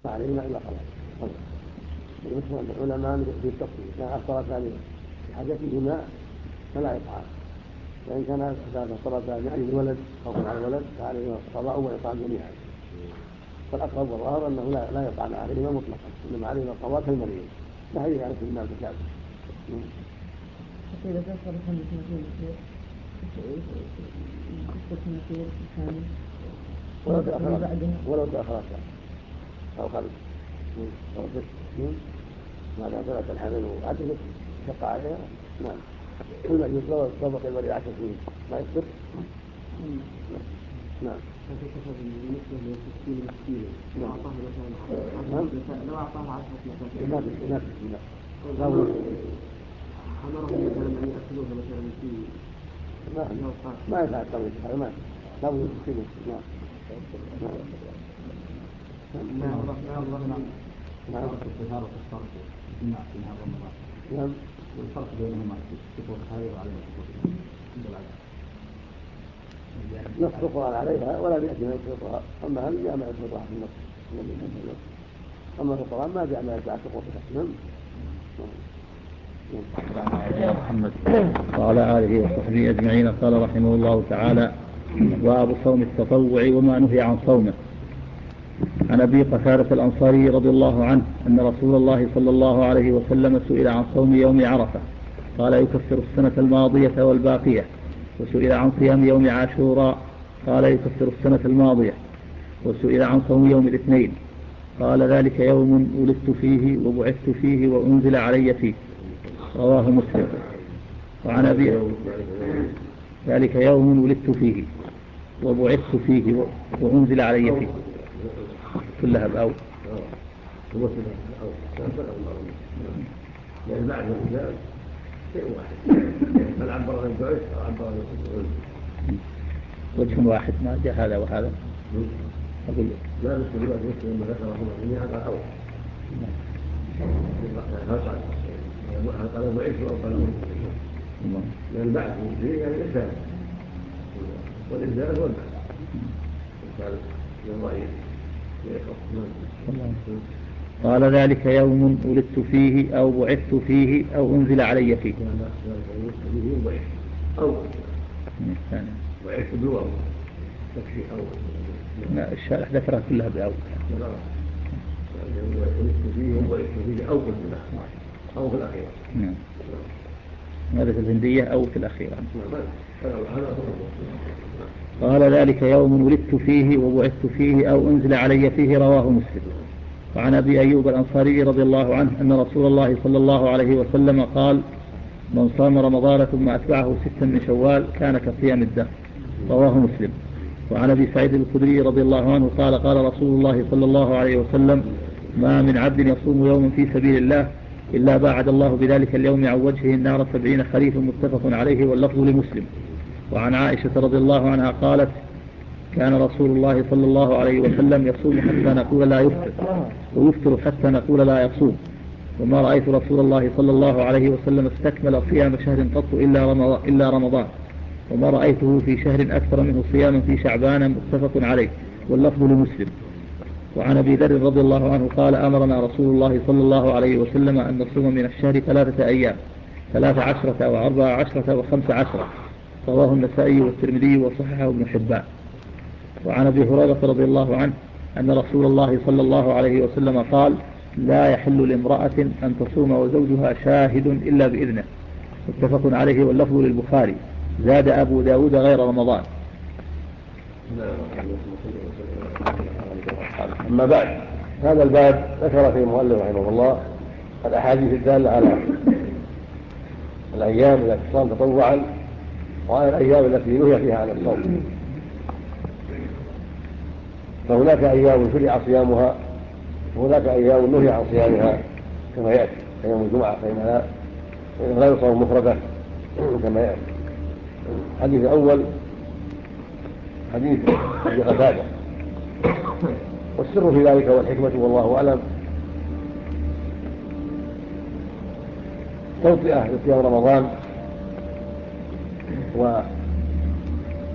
فعليهما إلا خلاص. بالنسبة للعلماء في التفصيل كان أفطرتا لحاجتهما فلا يطعام، وإن كان أفطرتا لأجل الولد خوفا على الولد فعليهما القضاء وإطعام جميعا. فالأقرب والظاهر أنه لا يطعم عليهما مطلقا، إنما عليهما القضاء كالمريض فهي يعني في المال تكافئ. إذا كان صار 5 سنين ولو تأخرت أو خلف أو ما دام ثبت الحمل وعدت شق عليها. نعم كل ما يجوز لو بقي المريض 10 سنين ما يصدق. نعم لو أعطاها 10 مساكين لا أمرهم مثلا أن يأكلوها مثلا في ما يفعل الطويل هذا ما لا بد يسكنه. نعم نعم والفرق بينهما في سقوط الحائض عليها نص القرآن عليها ولا بيأتي ما يسقطها، أما هل جاء ما يسقطها في النص أما في القرآن ما جاء ما يسقط سقوطها. نعم محمد وعلى آله وصحبه أجمعين. قال رحمه الله تعالى: باب صوم التطوع وما نهي عن صومه. عن أبي قتادة الأنصاري رضي الله عنه أن رسول الله صلى الله عليه وسلم سئل عن صوم يوم عرفة قال: يكفر السنة الماضية والباقية. وسئل عن صيام يوم عاشوراء قال: يكفر السنة الماضية. وسئل عن صوم يوم الاثنين قال: ذلك يوم ولدت فيه وبعثت فيه وأنزل علي فيه. رواه مسلم. وعن أبي ذلك يوم ولدت فيه وبعثت فيه وأنزل علي فيه كلها بأول. لأن بعد الإنسان شيء واحد من عبر عن البعث أو عبر عن وجه واحد ما جاء هذا وهذا. أقول لا مسلم لما ذكره جميعا قال أول هل قال بعث أو قال لأن البعث فيه يعني الإنسان والإنسان هو البعث قال للرأي. قال: ذلك يوم ولدت فيه أو بعثت فيه أو أنزل علي فيه. أو بعثت بالواو تكفي أول. الشارح ذكرها كلها بأول. ولدت فيه وبعثت فيه أو قلت أو في الأخيرة. هذا في الهندية أو في الأخيرة. قال: ذلك يوم ولدت فيه وبعثت فيه أو أنزل علي فيه. رواه مسلم. وعن أبي أيوب الأنصاري رضي الله عنه أن رسول الله صلى الله عليه وسلم قال: من صام رمضان ثم أتبعه 6 من شوال كان كصيام الدهر. رواه مسلم. وعن أبي سعيد الخدري رضي الله عنه قال: قال رسول الله صلى الله عليه وسلم: ما من عبد يصوم يوما في سبيل الله إلا باعد الله بذلك اليوم عن وجهه النار 70 خريفا. متفق عليه واللفظ لمسلم. وعن عائشة رضي الله عنها قالت: كان رسول الله صلى الله عليه وسلم يصوم حتى نقول لا يفطر ويفطر حتى نقول لا يصوم. وما رأيت رسول الله صلى الله عليه وسلم استكمل صيام شهر قط إلا رمضان. وما رأيته في شهر أكثر منه صياما في شعبان. متفق عليه واللفظ لمسلم. وعن أبي ذر رضي الله عنه قال: أمرنا رسول الله صلى الله عليه وسلم أن نصوم من الشهر 3 أيام 13 و14 و15. رواه النسائي والترمذي وصححه ابن حبان. وعن أبي هريرة رضي الله عنه أن رسول الله صلى الله عليه وسلم قال: لا يحل لامرأة أن تصوم وزوجها شاهد إلا بإذنه. متفق عليه واللفظ للبخاري. زاد أبو داود غير رمضان. أما بعد، هذا الباب ذكر فيه المؤلف رحمه الله الأحاديث الدالة على الأيام التي تصام تطوعا وعلى الأيام التي نهي فيها عن الصوم. فهناك أيام شرع صيامها وهناك أيام نهي عن صيامها كما يأتي. يوم الجمعة فإنها لا يصوم مفردا كما يأتي. الحديث الأول حديث أبي قتادة، والسر في ذلك والحكمة والله أعلم توطئة لصيام رمضان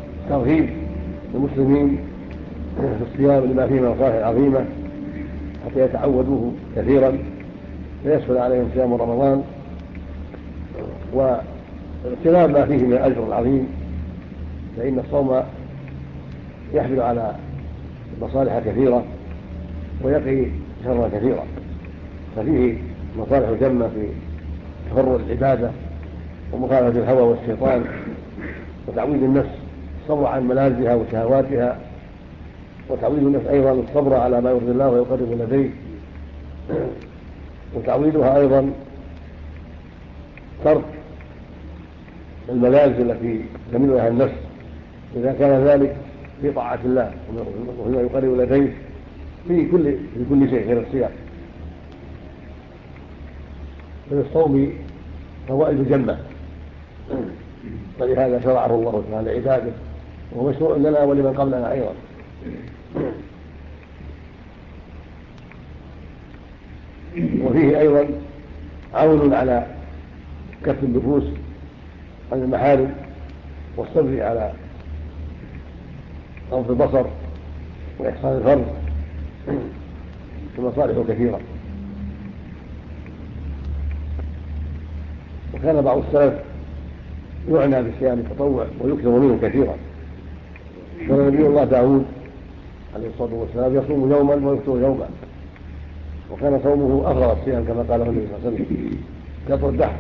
وترغيب المسلمين في الصيام لما فيه من الصالح العظيمة، ليتعودوه كثيرا فيسهل عليهم صيام رمضان واغتنام ما فيه من الأجر العظيم، فإن الصوم يحمل على مصالح كثيرة ويقي شرا كثيرا، ففيه مصالح جمة في تفرغ العبادة ومخالفة الهوى والشيطان وتعويد النفس الصبر عن ملازها وشهواتها، وتعويد النفس أيضا الصبر على ما يرضي الله ويقرب لديه، وتعويدها أيضا ترك الملاذ التي تميلها النفس إذا كان ذلك في طاعة الله وهو يقرب لديه في كل شيء غير الصيام. فللصوم فوائد جمة، ولهذا شرعه الله تعالى لعباده وهو مشروع لنا ولمن قبلنا أيضا. وفيه أيضا عون على كف النفوس عن المحارم والصبر على غض البصر وإحصان الفرج، ومصالح كثيرة. وكان بعض السلف يعنى بصيام التطوع ويكثر منه كثيرا، كان نبي الله داود عليه الصلاة والسلام يصوم يوما ويفطر يوما، وكان صومه أفضل الصيام كما قاله النبي صلى الله عليه وسلم يطول الدهر.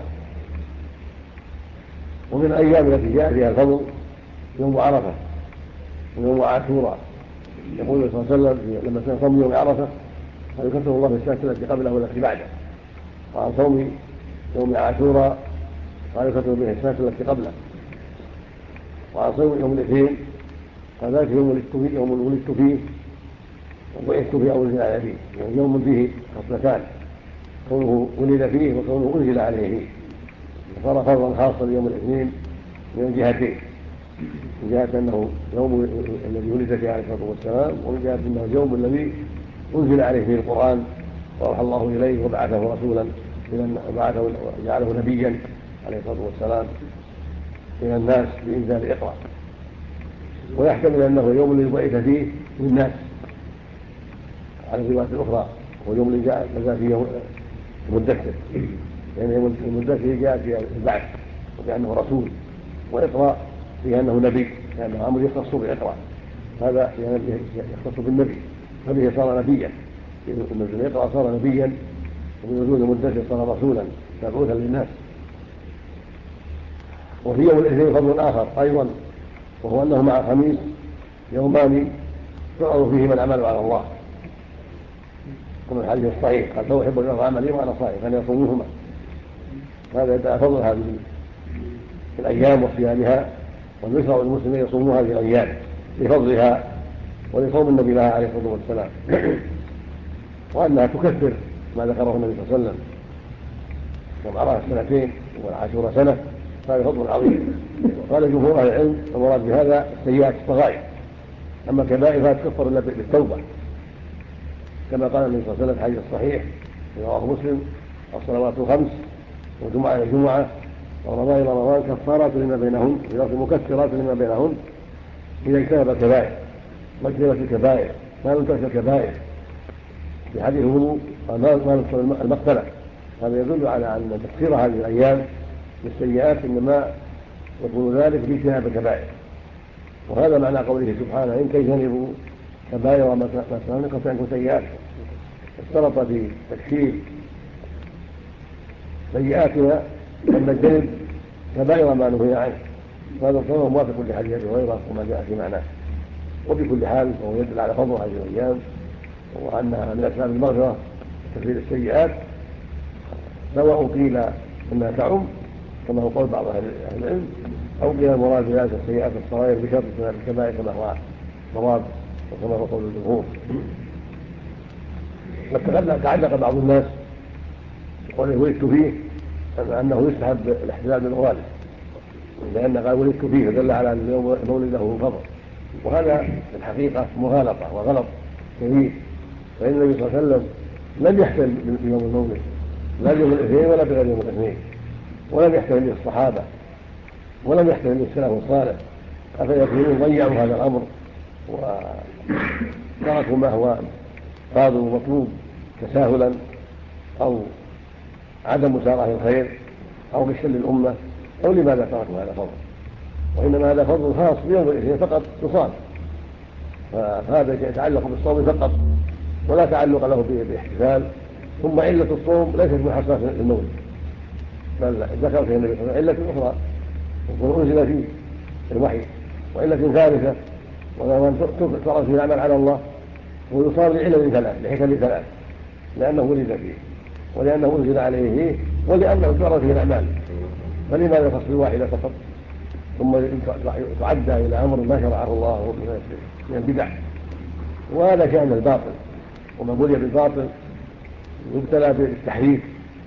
ومن الأيام التي جاء فيها الفضل يوم عرفة ويوم عاشوراء، يقول صلى الله عليه وسلم لما كان صوم يوم عرفة قال يكفر الله بالسنة التي قبله والتي بعده، وعن صوم يوم عاشوراء قال يكفر به السنة التي قبله، وعن صوم يوم الاثنين قال ذلك يوم ولدت فيه وبعثت فيه أو أنزل عليه فيه، يعني يوم فيه خصلتان، كونه ولد فيه وكونه أنزل عليه فيه، فصار فرضا خاصا ليوم الاثنين من جهتين، من جهة أنه يوم الذي ولد فيه عليه الصلاة والسلام، ومن جهة أنه اليوم الذي أنزل عليه فيه القرآن وأوحى الله إليه وبعثه رسولا وجعله نبيا عليه الصلاة والسلام إلى الناس بإنزال إقرأ. ويحتمل أنه يوم الذي بعث فيه للناس على الروايات الأخرى، واليوم اللي جاء فيه يوم المدثر، يعني يوم المدثر جاء في البعث وبأنه رسول، وإقرأ فيها أنه نبي لأنه أمر يختص بإقرأ، هذا يختص بالنبي فبه صار نبيا، بنزول إقرأ صار نبيا، وبنزول المدثر صار رسولا مبعوثا للناس. وفي يوم الاثنين فضل آخر أيضا، وهو أنه مع الخميس يومان تعرض فيهما الأعمال على الله، كما الحديث الصحيح قال فأحب أن أرى عملي وأنا صائم فأن يصومهما. هذا يدعى فضل هذه الأيام وصيامها، ويشرع المسلمين يصوموا هذه الأيام لفضلها ولصوم النبي لها عليه الصلاة والسلام، وأنها تكفر ما ذكره النبي صلى الله عليه وسلم يوم عرفة سنتين والعاشوراء سنة، هذا فضل عظيم. وقال جمهور أهل العلم المراد بهذا السيئات الصغائر، أما الكبائر فلا تكفر إلا بالتوبة، كما قال النبي صلى الله عليه وسلم في الحديث الصحيح رواه مسلم الصلوات الخمس والجمعة إلى الجمعة ورمضان إلى رمضان كفارات لما بينهن في لفظ مكفرات لما بينهن إذا اجتنب الكبائر، واجتنبت الكبائر ما لم تكن الكبائر. في حديث الوضوء ما نقصر المقتلة، هذا يدل على أن تكفير هذه الأيام بالسيئات إنما يكون ذلك في اجتناب الكبائر، وهذا معنى قوله سبحانه إن تجتنبوا كبائر ما نقص عنكم سيئات، اشترط في تكفير سيئاتنا أن نجتنب كبائر ما نهي عنه، وهذا الصوم موافق لحديث أبي هريرة وما جاء في معناه. وبكل حال فهو يدل على فضل هذه الأيام وأنها من أسباب المغفرة وتكفير السيئات، سواء قيل أنها تعم كما هو قول بعض أهل العلم، أو قيل المراد بذلك السيئات الصغائر بشرط الكبائر كما هو صواب وكما هو قول الجمهور. تعلق بعض الناس بقوله ولدت فيه أنه يستحب الاحتلال بالموالد، لأن قال ولدت فيه فدل على أن مولد له فضل، وهذا في الحقيقة مغالطة وغلط كبير، فإن النبي صلى الله عليه وسلم لم يحتل بيوم المولد لا بيوم الاثنين ولا بغير يوم الاثنين، ولم يحتل به الصحابة ولم يحتل به السلف الصالح، أفيكونون ضيعوا هذا الأمر وتركوا ما هو فاضل ومطلوب تساهلا أو عدم مسارعة الخير أو غشا للأمة أو لماذا تركوا هذا فضل، وإنما هذا فضل خاص بيوم الاثنين فقط يصام، فهذا يتعلق بالصوم فقط ولا تعلق له باحتفال. ثم علة الصوم ليست محصنة للمولد، بل ذكر فيها النبي صلى الله عليه وسلم علة أخرى يكون أنزل فيه الوحي، وعلة ثالثة وهو أن تعرض فيه العمل على الله ويصام لعلل ثلاث لحكم ثلاث، لأنه ولد فيه ولأنه أنزل عليه فيه ولأنه تعرض فيه الأعمال، فلماذا يخص بالواحدة فقط ثم تعدى إلى أمر ما شرعه الله من البدع؟ وهذا شأن الباطل، ومن بلي بالباطل يبتلى بالتحريف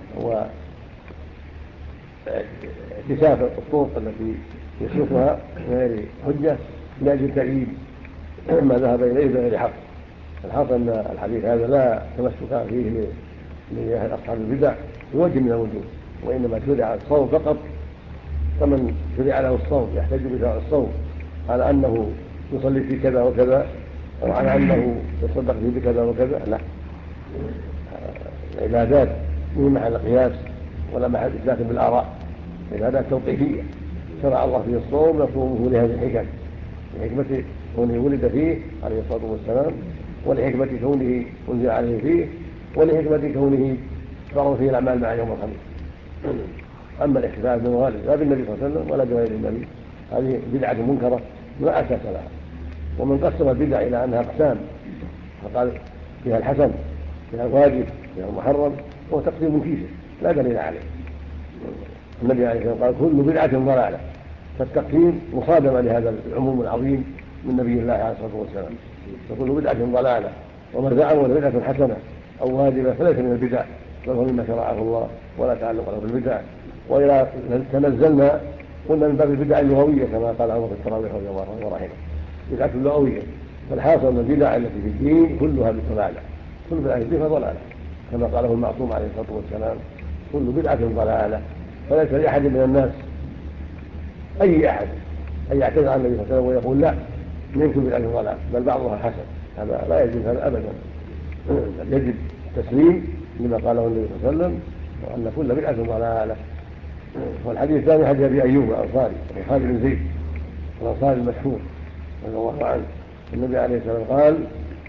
واكتشاف الطرق التي يسلكها من غير حجة لأجل تأييد ما ذهب إليه بغير حق. الحق أن الحديث هذا لا تمسك فيه لأصحاب البدع بوجه من الوجوه، وإنما شرع الصوم فقط، فمن شرع له الصوم يحتج بشرع الصوم على أنه يصلي في كذا وكذا أو على أنه يصدق فيه بكذا وكذا، لا، العبادات من محل قياس ولا محل إثبات بالآراء، عبادات توقيفية شرع الله فيه الصوم يصومه لهذه الحكم، لحكمة كونه ولد فيه عليه الصلاة والسلام، ولحكمة كونه أنزل عليه فيه، ولحكمة كونه فرض فيه الأعمال مع يوم الخميس. أما الاحتفال بالموالد لا بالنبي صلى الله عليه وسلم ولا بغير النبي هذه بدعة منكرة لا أساس لها. ومن قسم البدع إلى أنها أقسام فقال فيها الحسن فيها الواجب فيها المحرم هو تقسيم كيسه لا دليل عليه. النبي عليه الصلاة والسلام قال كل بدعة ضلالة، فالتقسيم مصادمة لهذا العموم العظيم من نبي الله عليه الصلاة والسلام، فكل بدعة ضلالة، ومن زعم أن بدعة حسنة أو واجبة فليس من البدع بل هو مما شرعه الله ولا تعلق له بالبدع. وإذا تنزلنا قلنا من باب البدع اللغوية كما قال عمر في التراويح رضي الله عنه ورحمه، بدعة لغوية، فالحاصل أن البدع التي في الدين كلها بالضلالة، كل بدعة في الدين ضلالة كما قاله المعصوم عليه الصلاة والسلام كل بدعة ضلالة. فليس لأحد من الناس أي أحد أن يعتذر عن النبي صلى الله عليه وسلم ويقول لا من كل بدعة ضلالة بل بعضها حسن، هذا لا يجوز هذا أبدا، يجب التسليم لما قاله النبي صلى الله عليه وسلم وأن كل بدعة ضلالة. والحديث الثاني حديث أبي أيوب الأنصاري خالد بن زيد الأنصاري المشهور رضي الله عنه، النبي عليه الصلاة والسلام قال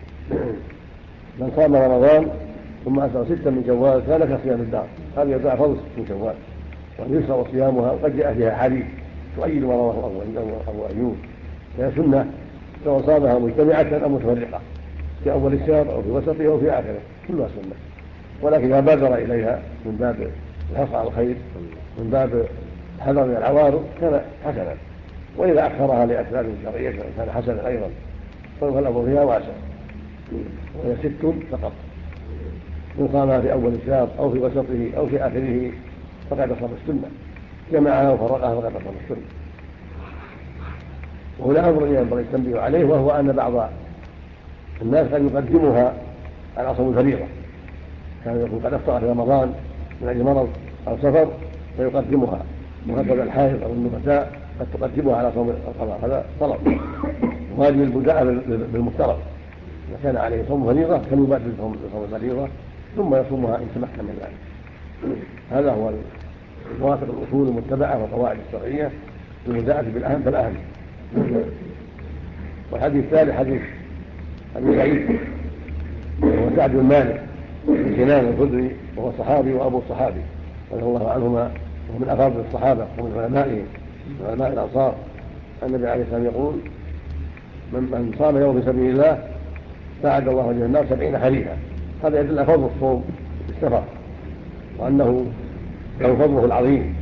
من صام رمضان ثم أتى 6 من شوال كان كصيام الدهر، هذا يدعى فضل 6 من شوال وأن يشرع صيامها، وقد جاء فيها حديث تؤيد ما رواه أبو أيوب، فهي سنة سواء صامها مجتمعة أو متفرقة في أول الشهر أو في وسطه أو في آخره كلها سنة، ولكن إذا بادر إليها من باب الحرص على الخير من باب الحذر من العوارض كان حسنا، وإذا أخرها لأسباب شرعية كان حسنا أيضا، فالأمر فيها واسع، وهي 6 فقط، من صامها في أول الشهر أو في وسطه أو في آخره فقد أصاب السنة، جمعها وفرقها فقد أصاب السنة. وهنا أمر ينبغي التنبيه عليه، وهو أن بعض الناس قد يقدمها على صوم الفريضة، كان يكون قد أفطر في رمضان من أجل مرض أو سفر فيقدمها، وهكذا الحائض أو النفساء قد تقدمها على صوم القضاء، هذا طلب، وهذه البداء بالمفترض، إذا كان عليه صوم فريضة كان يبادر بصوم الفريضة ثم يصومها إن تمكن من ذلك. هذا هو موافق الأصول المتبعة والقواعد الشرعية بالمداءة بالأهم فالأهم. والحديث الثالث حديث سعيد وهو سعد بن مالك بن سنان الخدري وهو صحابي وأبو الصحابي رضي الله عنهما، وهو من أفاضل الصحابة ومن علمائهم من علماء الأنصار. النبي عليه الصلاة والسلام يقول من صام يوم في سبيل الله ساعد الله وجه النار 70 خريفا، هذا يدل على فضل الصوم في السفر وأنه له فضله العظيم.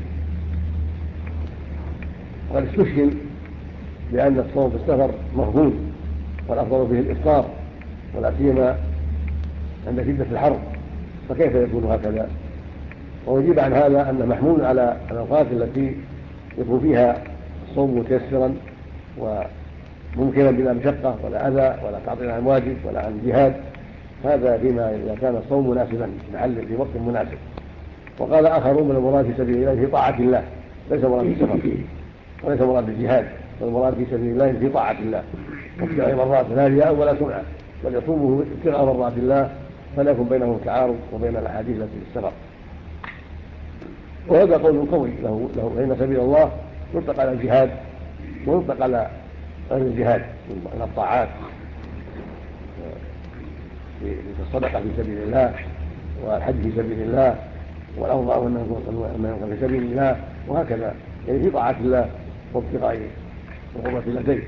وقد استشهد بأن الصوم في السفر مفضول والأفضل به الإفطار ولا سيما عند شدة الحر، فكيف يكون هكذا؟ وأجيب عن هذا أنه محمول على الأوقات التي يكون فيها الصوم متيسرا وممكنا بلا مشقة ولا أذى ولا تعطيل عن واجب ولا عن جهاد، هذا فيما إذا كان الصوم مناسبا في وقت مناسب. وقال آخرون من المراد في سبيل الله في طاعة الله، ليس مراد السفر وليس مراد الجهاد، والمراد في سبيل الله في طاعة الله وابتغاء مرضات لا رياء ولا سمعة، بل يصومه ابتغاء مرضات الله فلا يكون بينهم تعارض وبين الأحاديث التي في السفر. وهذا قول قوي له فإن سبيل الله يطلق على الجهاد ويطلق على غير الجهاد من الطاعات في الصدقة في سبيل الله والحج في سبيل الله والأوضاع أنه في سبيل الله وهكذا، يعني في طاعة الله وابتغاء وقرة اليدين.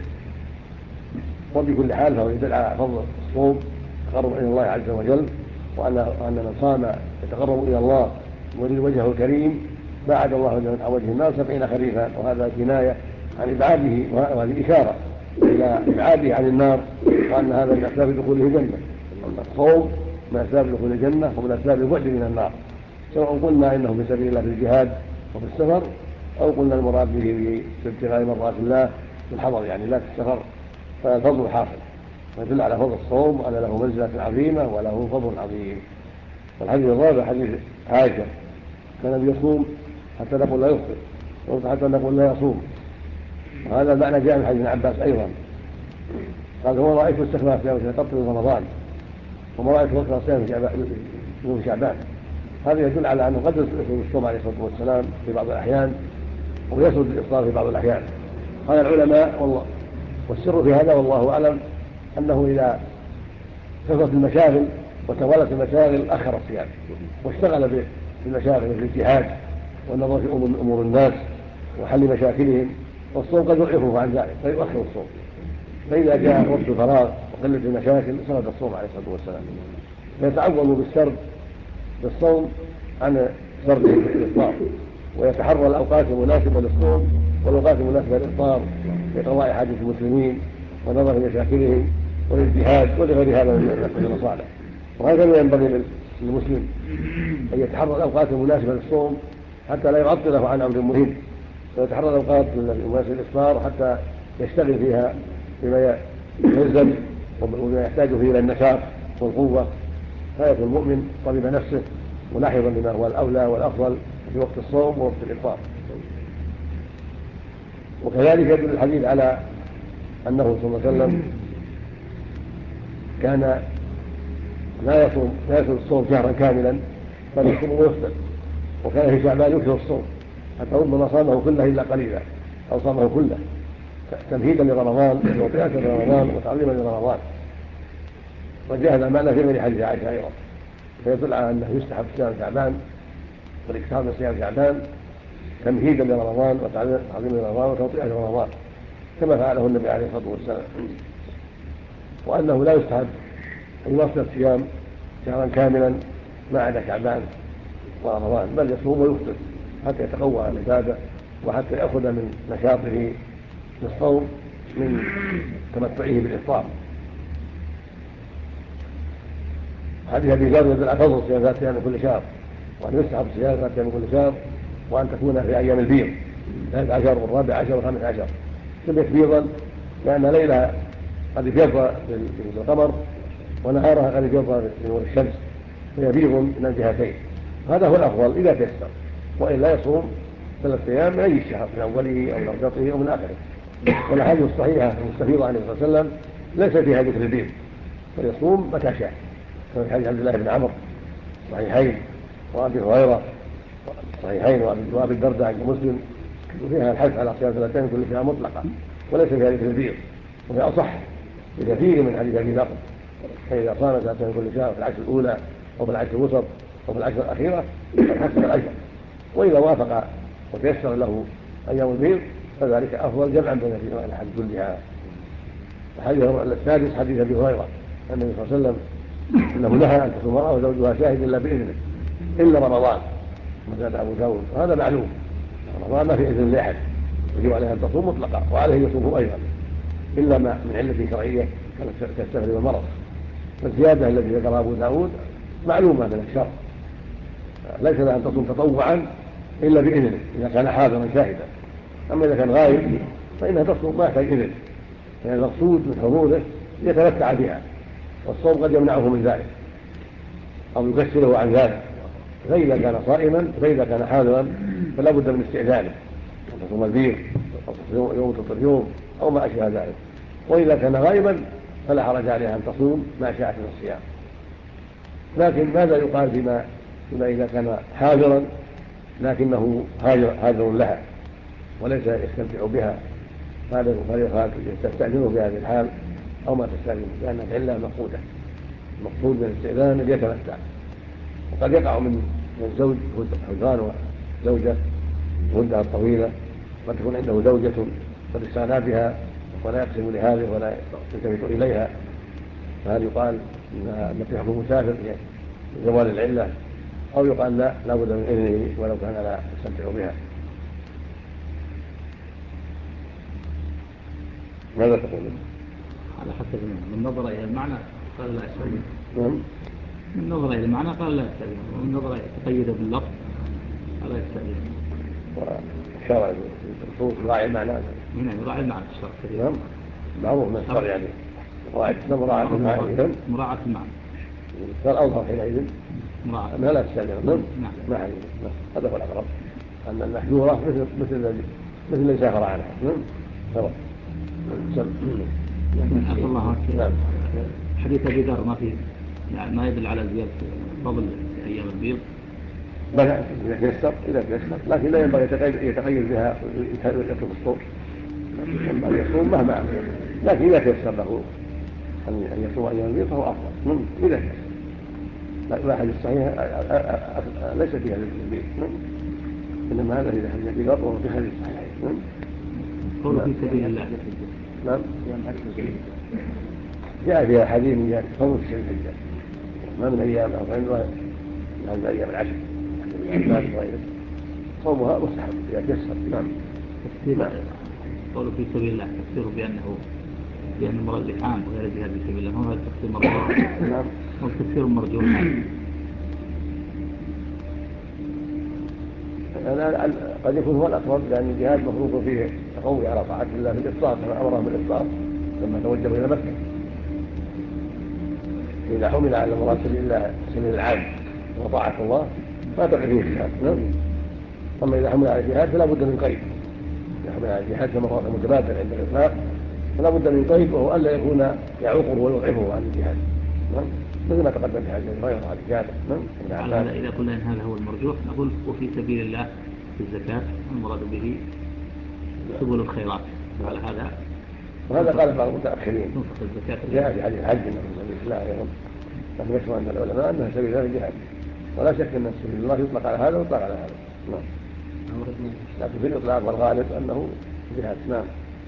وبكل حال فهو يدل على فضل الصوم تقرب إلى الله عز وجل، وأن من صام يتقرب إلى الله ويريد وجهه الكريم باعد الله عن وجه النار 70 خريفا، وهذا كناية عن إبعاده وهذه إشارة إلى إبعاده عن النار، وأن هذا من أسباب دخوله الجنة. الصوم من أسباب دخول الجنة ومن أسباب البعد من النار، سواء قلنا إنه في سبيل الله في الجهاد وفي السفر، أو قلنا المراد به في ابتغاء مرضات الله في الحضر، يعني لا في السفر، فالفضل حاصل ويدل على فضل الصوم وأن له منزلة عظيمة وله فضل عظيم. والحديث الرابع حديث عائشة كان يصوم حتى نقول لا يفطر حتى نقول لا يصوم، وهذا المعنى جاء من حديث ابن عباس أيضا قال هو رأيت استخلاف صيام قبل رمضان وما رأيت وقت صيام في شعبان. هذا يدل على أنه قد يسرد الصوم عليه الصلاة والسلام في بعض الأحيان ويسرد الإفطار في بعض الأحيان. قال العلماء والله والسر في هذا والله أعلم أنه إذا كثرت المشاغل وتوالت المشاغل أخر الصيام واشتغل بالمشاغل في الجهاد والنظر في أمور الناس وحل مشاكلهم، والصوم قد يضعفه عن ذلك فيؤخر الصوم. فإذا جاء وقت الفراغ وقلة المشاكل سرد الصوم عليه الصلاة والسلام، فيتعوض بالصوم عن سرده الإفطار، ويتحرى الأوقات المناسبة للصوم والأوقات المناسبة للإفطار لقضاء حاجة المسلمين ونظر مشاكلهم وللجهاد ولغير هذا من المصالح. وهكذا ينبغي للمسلم أن يتحرى الأوقات المناسبة للصوم حتى لا يعطله عن أمر مهم، ويتحرى الأوقات المناسبة للإفطار حتى يشتغل فيها بما يلزم وما يحتاج فيه إلى النشاط والقوة، فيكون المؤمن طبيب نفسه ملاحظا لما هو الأولى والأفضل في وقت الصوم ووقت الإفطار. وكذلك يدل الحديث على أنه صلى الله عليه وسلم كان لا يصوم الصوم شهرا كاملا بل يصوم ويفطر، وكان في شعبان يكثر الصوم حتى ربما صامه كله إلا قليلا أو صامه كله تمهيدا لرمضان وتوطئة لرمضان وتعظيما لرمضان. وجاء هذا المعنى في غير حديث عائشة أيضا، فيدل على أنه يستحب صيام شعبان والاكثار من صيام شعبان تمهيدا لرمضان وتعظيما لرمضان وتوطئة لرمضان كما فعله النبي عليه الصلاة والسلام، وأنه لا يستحب أن يواصل الصيام شهرا كاملا ما عدا شعبان ورمضان، بل يصوم ويفطر حتى يتقوى على العبادة وحتى يأخذ من نشاطه للصوم من تمتعه بالإفطار. حديث أبي ذر يدل على فضل صيام 3 أيام من كل شهر، وأن يستحب صيام 3 أيام من كل شهر، وأن تكون في أيام البيض 13 و14 و15. سميت بيضا لأن ليلها قد يبيض بالقمر ونهارها قد يبيض بنور الشمس، فهي بيض من الجهتين. هذا هو الأفضل إذا تيسر، وإلا يصوم 3 أيام من أي الشهر من أوله أو من أوسطه أو من آخره. والأحاديث الصحيحة المستفيضة عن النبي صلى الله عليه وسلم ليس فيها ذكر البيض، فيصوم متى شاء، كما في حديث عبد الله بن عمرو الصحيحين وأبي هريرة الصحيحين وأبي الدرداء عند مسلم، وفيها الحث على صيام 3 أيام كل شهر مطلقة وليس فيها ذكر البيض، وهي أصح بكثير من حديث أبي ذر. فإذا صام 3 أيام كل شهر في العشر الأولى أو في العشر الوسط أو في العشر الأخيرة قد حصل الأجر، وإذا وافق وتيسر له أيام البيض فذلك أفضل جمعا بين الأحاديث كلها. الحديث السادس حديث أبي هريرة أن النبي صلى الله عليه وسلم أنه نهى أن تصوم المرأة وزوجها شاهد إلا بإذنه إلا رمضان، وزاد أبو داود، وهذا معلوم. رمضان ما في إذن لأحد يجب عليها أن تصوم مطلقا، وعليه يصوم أيضا إلا ما من علة شرعية كالسفر والمرض. فالزيادة التي ذكرها أبو داود معلومة من الشرع، ليس لها أن تصوم تطوعا إلا بإذنه إذا كان حاضرا شاهدا. أما إذا كان غائب فإنها تصوم ما يحتاج إذن، لأن المقصود من حضوره يتمتع بها، والصوم قد يمنعه من ذلك أو يكسره عن ذلك. فإذا كان صائما فإذا كان حاضرا فلا بد من استئذانه أن تصوم البيض أو تصوم يوم تفطر يوم أو ما أشبه ذلك. وإذا كان غائبا فلا حرج عليها أن تصوم ما شاءت من الصيام. لكن ماذا يقال فيما إذا كان حاضرا لكنه حاضر لها وليس يستمتع بها، فليقال تستأذنه في هذه الحال أو ما تستأذنه، لأن العلة مفقودة. المقصود من الاستئذان أن يتمتع. وقد يقع من الزوج حجران وزوجة مدة طويلة، قد تكون عنده زوجة قد استغنى بها ولا يقسم لهذه ولا يلتفت إليها، فهل يقال التي يحكم مسافر لزوال العلة، أو يقال لا بد من إذنه ولو كان لا يستمتع بها؟ ماذا تقول؟ على حسب من نظر إلى المعنى قال لا يستأذن. نعم. من نظر إلى المعنى قال لا يستأذن، ومن نظر تقيد باللفظ قال لا يستأذن. والشرع النصوص راعي المعنى. هنا يراعي المعنى الشرع. نعم. معروف من الشرع يعني راعي مراعاة المعنى. مراعاة المعنى. فالأظهر حينئذ أنها لا تستأذن. نعم. هذا هو الأقرب، أن المحجورة مثل الذي سافر عنها. نعم. عفى الله عنك. حديث أبي ذر ما يدل على زيادة فضل أيام البيض. بلى إذا تيسر، لكن لا ينبغي يتقيد بها ويترك الصوم. ينبغي يصوم مهما، لكن إذا تيسر له أن يصوم أيام البيض فهو أفضل. إذا تيسر. الأحاديث الصحيحة ليس فيها البيض، إنما هذا إذا حديث أبي ذر وهو في حديث صحيح. قول في سبيل الله. نعم. جاء فيها حديث من جهة فضل 9 ذي الحجة، ما من أيام 40 من أيام العشر صومها مستحب إذا تيسر. نعم. تفسير قول في سبيل الله تفسيره بأن المراد الإطعام وغير جهاد في سبيل الله، هذا التفسير مرجوح. نعم. هو تفسير مرجوح. قد يكون هو الأقرب، لأن الجهاد مفروض فيه تقوي على طاعة الله في الإفطار كما أمرهم بالإفطار لما توجهوا إلى مكة. إذا حمل على مراد سبيل الله سبيل العام وطاعة الله ما تقع فيه الجهاد. أما إذا حمل على الجهاد فلا بد من قيد. إذا حمل على الجهاد كما هو متبادل عند الإطلاق فلا بد من قيد، وهو ألا يكون يعوقه ويضعفه عن الجهاد. مثل ما تقدم في حديث غيره عن الجهاد. على هذا إذا قلنا إن هذا هو المرجوح نقول وفي سبيل الله في الزكاة المراد به سبل الخيرات. على هذا وهذا قال بعض المتأخرين تنفق الزكاة جاء في حديث الحج أنه سبيل الله أيضا، لكن يشمل عند العلماء أنها سبيل الله الجهاد، ولا شك أن سبيل الله يطلق على هذا ويطلق على هذا. نعم. لكن في الإطلاق والغالب أنه جهاد. نعم.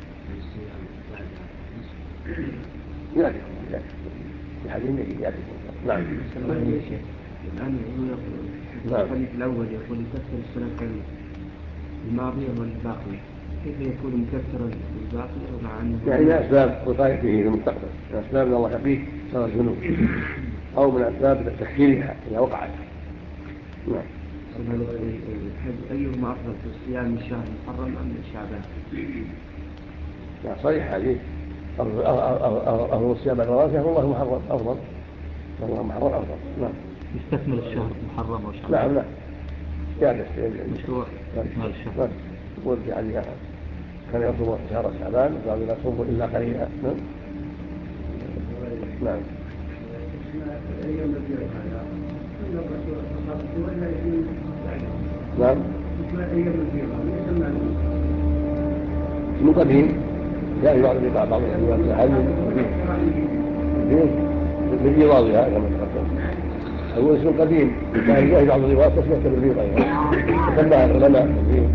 يأتي في حديث يأتي. نعم. الآن هو الحديث الأول يقول يكفر السنة الماضية والباقية، كيف يكون مكفرا الباقية مع أنه يعني أسباب وقاية به في المستقبل، من أسباب أن الله يقيه شر الذنوب، أو من أسباب تكفيرها إذا وقعت. نعم. أيهما أفضل في الصيام الشهر المحرم أم شعبان؟ لا صريح هذه أفضل الصيام بعد رمضان شهر الله محرم أفضل. الله محرم أفضل. نعم. يستكمل الشهر المحرم وشعبان. نعم. زيادة مشروع استكمال الشهر. يقول يعني كان يصوم شهر شعبان وقال لا تصوم إلا قليلا. نعم. نعم. من قديم جاء بعض الروايات من إيضاضها كما تقدم. هو اسم قديم كان جاء بعض الروايات تسمية بالبيض أيضا سماها العلماء بالبيض.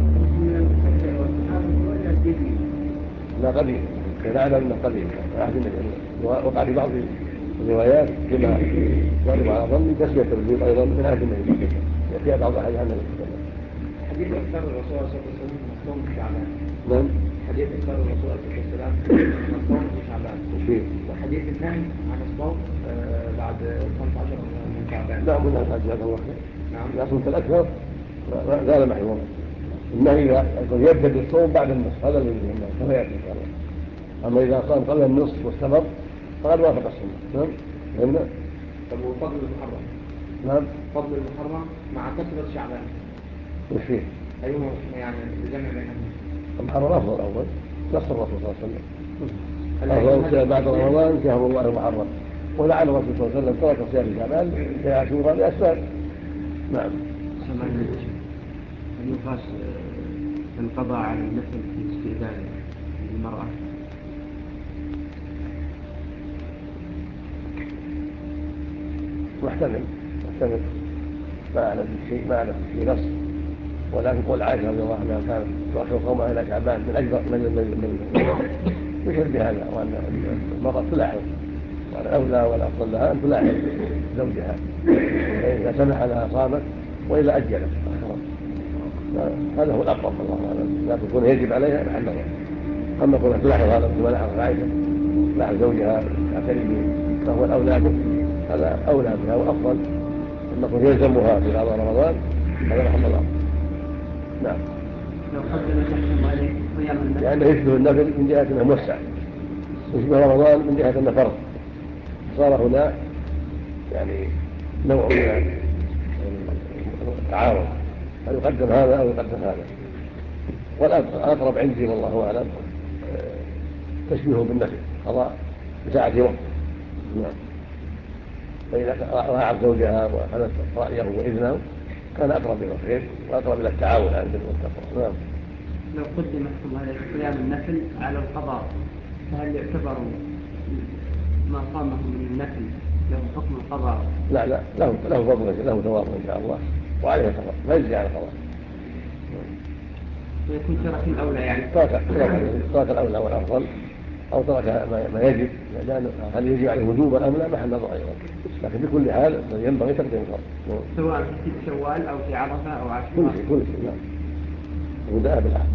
لا قديم كان أعلم أنه قديم وقع في بعض الروايات كما يغلب على ظني تسمية بالبيض أيضا من عهد النبي يأتي بعض أحاديث عن النبي. حديث أكثر الرسول صلى الله عليه وسلم مصوم في شعبان. نعم. حديث أكثر الرسول صلى الله عليه وسلم مصوم في شعبان. وحديث النهي عن الصوم بعد 15 من شعبان. لا من الحج هذا هو خير. نعم. لكن الأكثر لا محظور. النهي يبدأ الصوم بعد النصف، هذا الذي يهمنا كما يأتي إن شاء الله. أما إذا صام قبل النصف واستمر فقد وافق السنة. نعم. فهمنا؟ طب وفضل المحرم؟ نعم. فضل المحرم مع كثرة شعبان. وش فيه؟ أيوه يعني الجمع بينهم. المحرم أفضل نص الرسول صلى الله عليه وسلم. أفضل بعد رمضان شهر الله المحرم ولعل الرسول صلى الله عليه وسلم ترك صيام شعبان في عاشوراء لأسباب. نعم. هل يقاس القضاء على النفل في استئذان المرأة؟ محتمل ما أعلم شيء نص، ولكن قول عائشة رضي الله عنها كانت تؤخر صومها إلى شعبان من أجل من يشهد بهذا، وأن المرأة تلاحظ، وأن الأولى والأفضل لها أن تلاحظ زوجها، فإذا سمح لها صامت وإذا أجلت هذا هو الأقرب والله أعلم، لا تكون يجب عليها محل نظر. أما كونها تلاحظ هذا مثل ما لاحظت عائشة، تلاحظ زوجها تعتني به فهو الأولى به، هذا أولى بها وأفضل. أما كون يلزمها في قضاء رمضان هذا محل نظر. نعم. لو قدم يحكم عليه صيام النفل لأنه يشبه النفل من جهة أنه موسع، يشبه رمضان من جهة أنه فرض، صار هنا يعني نوع من التعارض، هل يقدم هذا أو يقدم هذا. والأقرب عندي والله أعلم تشبيهه بالنفل، قضاء بساعة وقت. نعم. فإذا راعت زوجها وأخذت رأيه وإذنه كان أقرب إلى الخير وأقرب إلى التعاون على البر والتقوى. نعم. لو قدم يحكم عليه صيام النفل على القضاء فهل يعتبر ما صامه من النفل له حكم القضاء؟ لا له فضل، له ثواب إن شاء الله، وعليه قضاء، لا يجزي على القضاء. ويكون ترك الأولى يعني ترك الأولى والأفضل، أو ترك ما يجب، لأن هل يجب عليه وجوبا أم لا محل نظر أيضا، لكن بكل حال ينبغي تقديم الفرض سواء في شوال أو في عرفة أو عاشوراء. كل شيء. نعم. وداء بالعهد.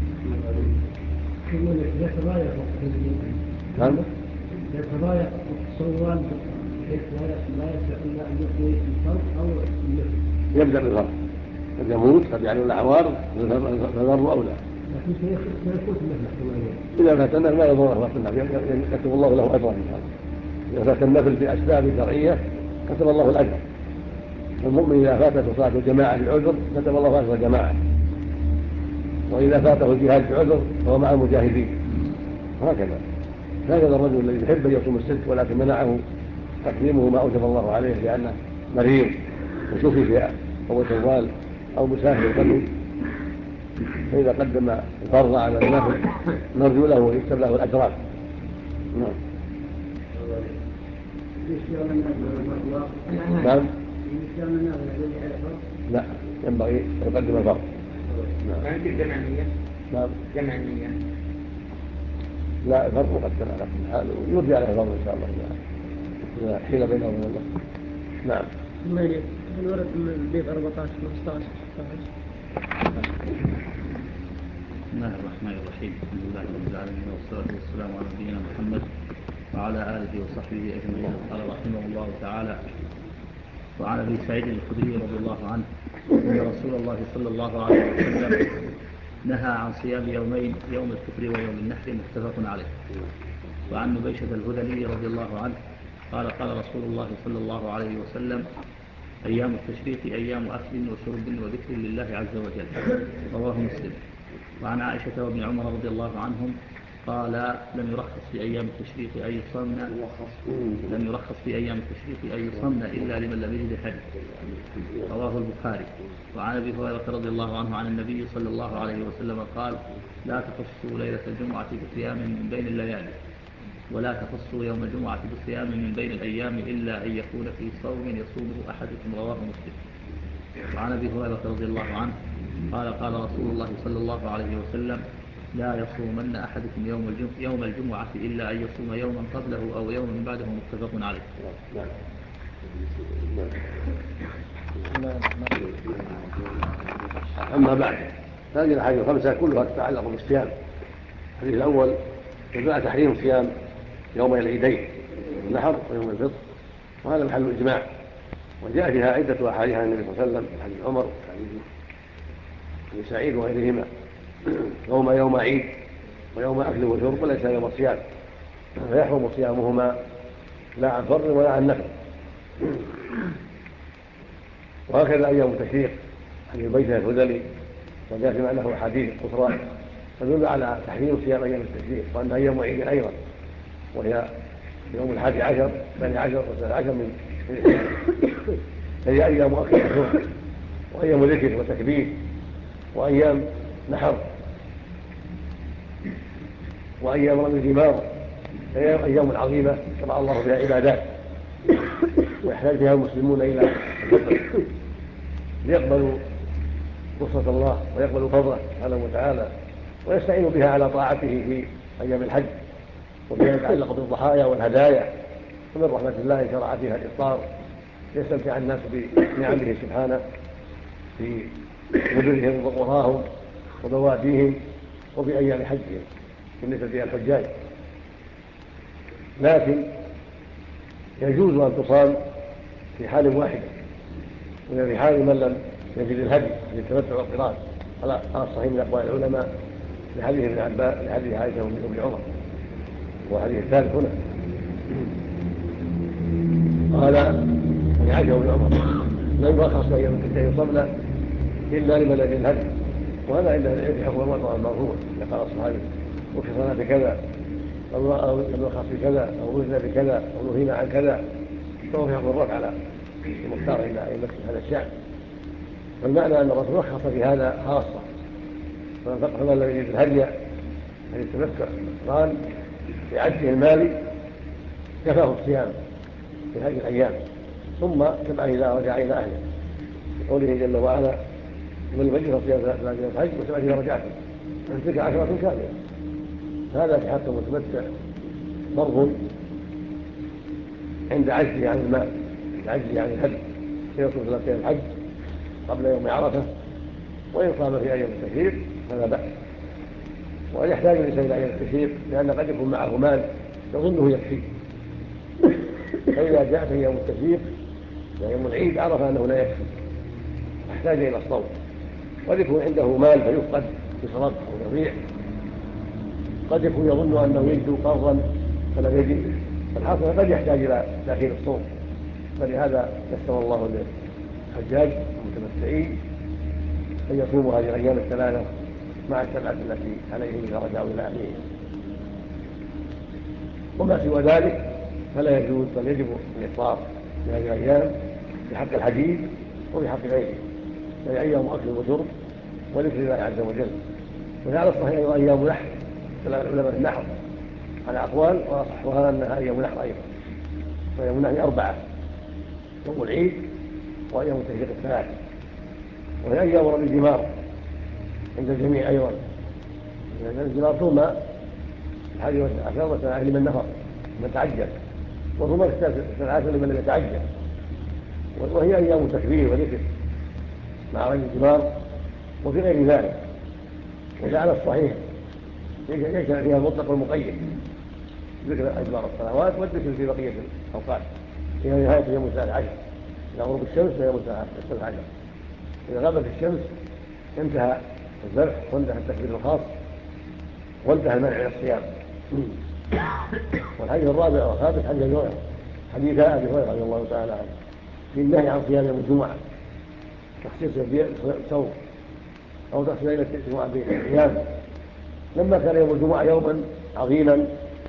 نعم. يتضايق صوال بحيث لا يسع الا ان يقضي الفرض او النفل. يبدا بالفرض، قد يموت قد يعلو الاعوار فالفرض اولى. لكن سيفوت النفل اذا فات النفل ما يضره وقت النفل، يكتب الله له اجرا ان شاء الله. اذا فات النفل باسباب شرعيه كتب الله الاجر. المؤمن اذا فاتته صلاه الجماعه بعذر كتب الله اجر الجماعه، واذا فاته الجهاد بعذر فهو مع المجاهدين. هكذا الرجل الذي يحب ان يصوم الست ولكن منعه تقديمه ما اوجب الله عليه لانه مريض وشفي او شوال او مسافر قليل، فاذا قدم الفرض على النفل نرجو له ويكتب له الاجران. نعم. لا ينبغي يقدم الفرض. ما يمكن جمع النية؟ نعم. جمع النية؟ لا الفرض مقدم على كل حال ويرجع عليه الفرض ان شاء الله اذا حيل بينه وبين الله. نعم. هل ورد من البيت 14 15 بسم الله الرحمن الرحيم، الحمد لله رب العالمين والصلاة والسلام على نبينا محمد وعلى آله وصحبه أجمعين. قال رحمه الله تعالى: وعن أبي سعيد الخدري رضي الله عنه أن رسول الله صلى الله عليه وسلم نهى عن صيام يومين، يوم الفطر ويوم النحر، متفق عليه. وعن نبيشة الهذلي رضي الله عنه قال: قال رسول الله صلى الله عليه وسلم: أيام التشريق أيام أكل وشرب وذكر لله عز وجل، رواه مسلم. وعن عائشة وابن عمر رضي الله عنهم قال: لم يرخص في أيام التشريق أن يصمن إلا لمن لم يجد حج، رواه البخاري. وعن أبي هريرة رضي الله عنه عن النبي صلى الله عليه وسلم قال: لا تخصوا ليلة الجمعة بصيام من بين الليالي، ولا تخصوا يوم الجمعة بصيام من بين الأيام إلا أن يكون في صوم يصومه أحدكم، رواه مسلم. وعن أبي هريرة رضي الله عنه قال: قال رسول الله صلى الله عليه وسلم: لا يصومن أحدكم يوم الجمعة إلا أن يصوم يوما قبله أو يوما بعده، متفق عليه. أما بعد، هذه الأحاديث الخمسة كلها تتعلق بالصيام. الحديث الأول يدل على تحريم صيام يوم العيدين، النحر ويوم الفطر، وهذا محل الإجماع، وجاء فيها عدة أحاديث عن النبي صلى الله عليه وسلم، حديث عمر وحديث ابن سعيد وغيرهما، يوم عيد ويوم أكل وشرب وليس يوم صيام، فيحرم صيامهما لا عن فر ولا عن نفل. وهكذا أيام التشريق عن نبيشة الهذلي وجاء في معناه أحاديث أخرى تدل على تحريم صيام أيام التشريق وأنها أيام عيد أيضا، وهي يوم 11 12 13 من هي أيام أكل وشرب وأيام ذكر وتكبير وأيام نحر وأيام رمي الجمار، هي أيام عظيمة شرع الله فيها عبادات ويحتاج فيها المسلمون إلى الفطر ليقبلوا نصرة الله ويقبلوا فضله سبحانه وتعالى ويستعينوا بها على طاعته في أيام الحج وفيما يتعلق بالضحايا والهدايا. ومن رحمة الله شرع فيها الإفطار ليستمتع الناس بنعمه سبحانه في مدنهم وقراهم وبواديهم وفي أيام حجهم بالنسبة للحجاج. لكن يجوز أن تصام في حال واحدة، وهي في حال من لم يجد الهدي في التمتع والقران على الصحيح من أقوال العلماء لحديث ابن عباس لحديث عائشة وابن عمر وحديث الثالث هنا قال عائشة وابن عمر لم يرخص أن يصمنا إلا لمن لم يجد الهدي، وهذا عند العلم في حكم الوضع المرفوع قال الصحابي وكفرنا بكذا أو لم يرخص بكذا أو أذن بكذا أو نهينا عن كذا، فهو في حكم الرفع على المختار عند أئمة هذا الشأن. والمعنى أن الرسول رخص في هذا خاصة، فمن لم يجد الهدي أن يتمتع قال بعجزه المالي كفاه الصيام في هذه الأيام ثم تبعه إذا رجع إلى أهله بقوله جل وعلا من لم يجد صيام 3 أيام الحج وسبعة إذا رجعتم تلك 10 كاملة. هذا في حق المتمتع فرض عند عجزه عن المال، عند عجزه عن الهدي يصوم 3 أيام الحج قبل يوم عرفة، وإن صام في أيام التشريق فلا بأس. وأن يحتاج الإنسان إلى أيام التشريق لأن قد يكون معه مال يظنه يكفي، فإذا جاءت أيام التشريق يوم العيد عرف أنه لا يكفي احتاج إلى الصوم. قد يكون عنده مال فيفقد يسرق أو يضيع، قد يكون يظن أنه يجد قرضا فلم يجد، فالحاصل قد يحتاج إلى تأخير الصوم. فلهذا يسر الله للحجاج المتمتعين أن يصوموا هذه الأيام 3 مع 7 التي عليهم إذا رجعوا إلى أهلهم. وما سوى ذلك فلا يجوز بل يجب الإفطار في هذه الأيام في حق الحديث وفي حق غيره، فهي أيام أكل وشرب وذكر الله عز وجل. وهذا الصحيح أيام نحر، اختلف العلماء النحر على أقوال وأصحها أنها أيام نحر أيضا، وأيام النحر 4 يوم العيد وأيام التشريق 3، وهي أيام رمي الجمار عند الجميع أيضا. الجمار ثم 11 مثلا لمن نفر من تعجل، وثم 13 لمن لم يتعجل، وهي أيام تكبير وذكر مع رمي الجمار وفي غير ذلك. وجعل الصحيح يجمع فيها المطلق والمقيد، ذكر أجبار الصلوات والذكر في بقية الأوقات إلى نهاية يوم 13 إلى غروب الشمس يوم 13. إذا غابت الشمس انتهى الذبح وانتهى التكبير الخاص وانتهى المنع من الصيام. والحديث الرابع والخامس حديث أبي هريرة، حديث أبي هريرة رضي الله تعالى عنه في النهي عن صيام يوم الجمعة، تخصيص صوم أو تخصيص ليلة الجمعة بالصيام، لما كان يوم الجمعة يوما عظيما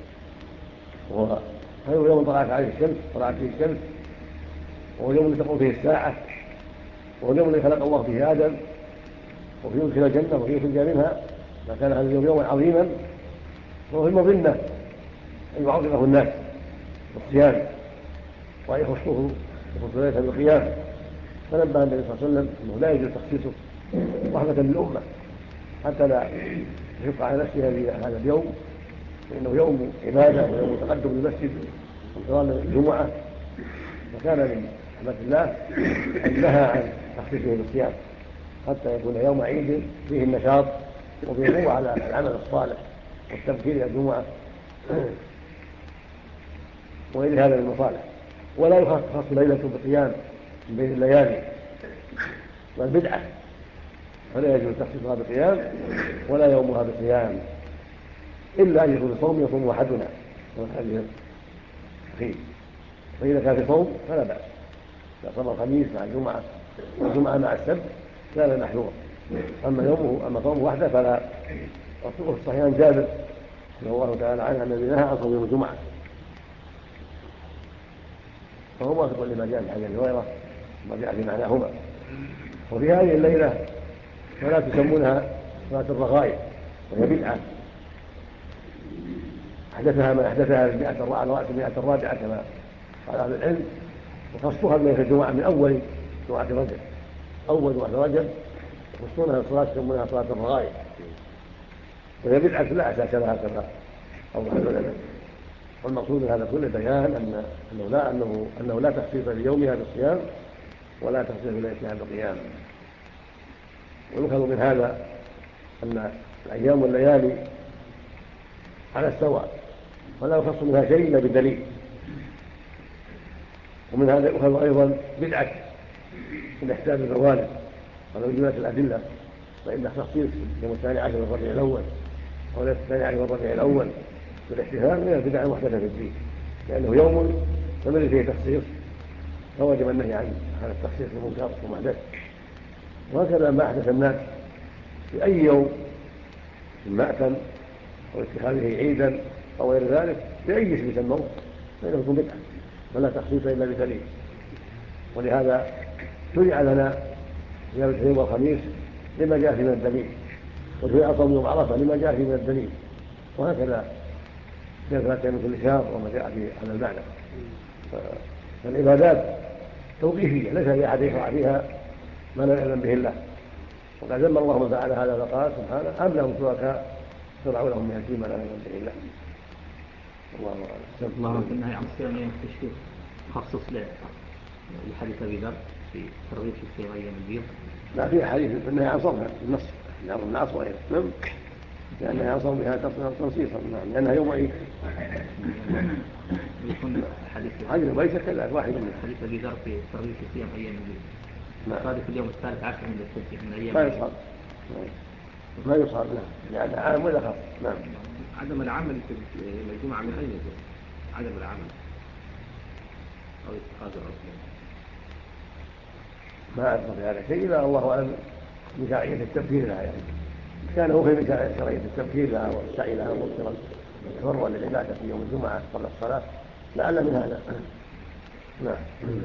وهو خير يوم طلعت عليه الشمس، طلعت فيه الشمس، وهو اليوم الذي تقوم فيه الساعة، وهو اليوم الذي خلق الله فيه آدم وفيه يدخل الجنة وفيه يخرج منها، فكان هذا اليوم يوما عظيما، وهو في المظنة أن يعظمه الناس بالصيام وأن يخصوه ليلة بالقيام. فنبه النبي صلى الله عليه وسلم أنه لا يجوز تخصيصه رحمة للأمة حتى لا يشق على نفسها هذا اليوم، فإنه يوم عبادة ويوم تقدم للمسجد وانتظام الجمعة، فكان من رحمة الله أن نهى عن تخصيصه بالصيام حتى يكون يوم عيد فيه النشاط وفيه قوة على العمل الصالح والتبكير إلى الجمعة وغير هذا من المصالح. ولا يخص ليلة بقيام من بين الليالي والبدعة، فلا يجوز تخصيصها بقيام ولا يومها بقيام إلا أن يكون صوم يصوم أحدنا والحديث أخيه، فإذا كان في صوم فلا بأس، إذا صام الخميس مع الجمعة والجمعة مع السبت كان محذورا. أما صومه وحده فلا. والصحيح عن جابر رضي الله تعالى عنه الذي نهى عن صوم يوم الجمعة فهو موافق لما جاء في حديث أبي هريرة وما جاء في معناهما. وفي هذه الليلة صلاة يسمونها صلاة الرغائب، وهي بدعة أحدثها من أحدثها على رأس المئة الرابعة كما قال أهل العلم، وخصوها بليلة الجمعة من أول جمعة رجب، أول جمعة رجب يخصونها صلاة يسمونها صلاة الرغائب، وهي بدعة لا أساس لها كما أوضح العلماء. والمقصود من هذا كله بيان أنه لا تخصيص ليومها بالصيام ولا تخصيص ليلتها بالقيام. ويؤخذ من هذا أن الأيام والليالي على السواء ولا يخص منها شيء إلا بدليل. ومن هذا يؤخذ أيضا بدعة الاحتجاج بالموالد ولو جملت الأدلة، فإن تخصيص يوم 12 من ربيع الأول أو ليلة 12 من ربيع الأول بالاحتفال من البدع المحدثة في الدين، لأنه يوم تمر فيه تخصيص فوجب النهي عن هذا التخصيص المنكر ومحدث. وهكذا ما أحدث الناس في أي يوم من مأتم أو اتخاذه عيدا أو غير ذلك بأي اسم يسموه فإنه يكون بدعة ولا تخصيص إلا بدليل. ولهذا شرع لنا صيام الاثنين والخميس لما جاء فيه من الدليل، وشرع صوم يوم عرفة لما جاء فيه من الدليل، وهكذا في 3 من كل شهر وما جاء في هذا المعنى. فالعبادات توقيفية ليس لأحد يشرع فيها ما لا يعلم به الله، وقد ذم الله تعالى هذا فقال سبحانه أم لهم شركاء شرعوا لهم من الدين ما لا يعلم به الله. الله أعلم. اللهم في النهي عن صيام أيام التشريق خصص لحديث أبي ذر في ترغيب في صيام أيام البيض. لا، في حديث النهي عن صومها بالنص عمرو بن العاص وغيره، نعم، لأنها عن صومها تنصيصا، نعم، لأنها يوم عيد. يكون حديث ليس كذلك واحد منهم. حديث أبي ذر في ترغيب في صيام أيام البيض. هذا في اليوم 13 من أيام ما يصاب يعني عام ولا خاص. نعم. عدم العمل في الجمعة من أين يجب؟ عدم العمل أو اتخاذ الرسول ما أعرف هذا شيء إلا الله أعلم بشرعية التبكير لها، يعني كان هو في شرعية التبكير لها والسعي لها مبكرا والتفرغ للعبادة في يوم الجمعة قبل الصلاة، لعل من هذا. نعم.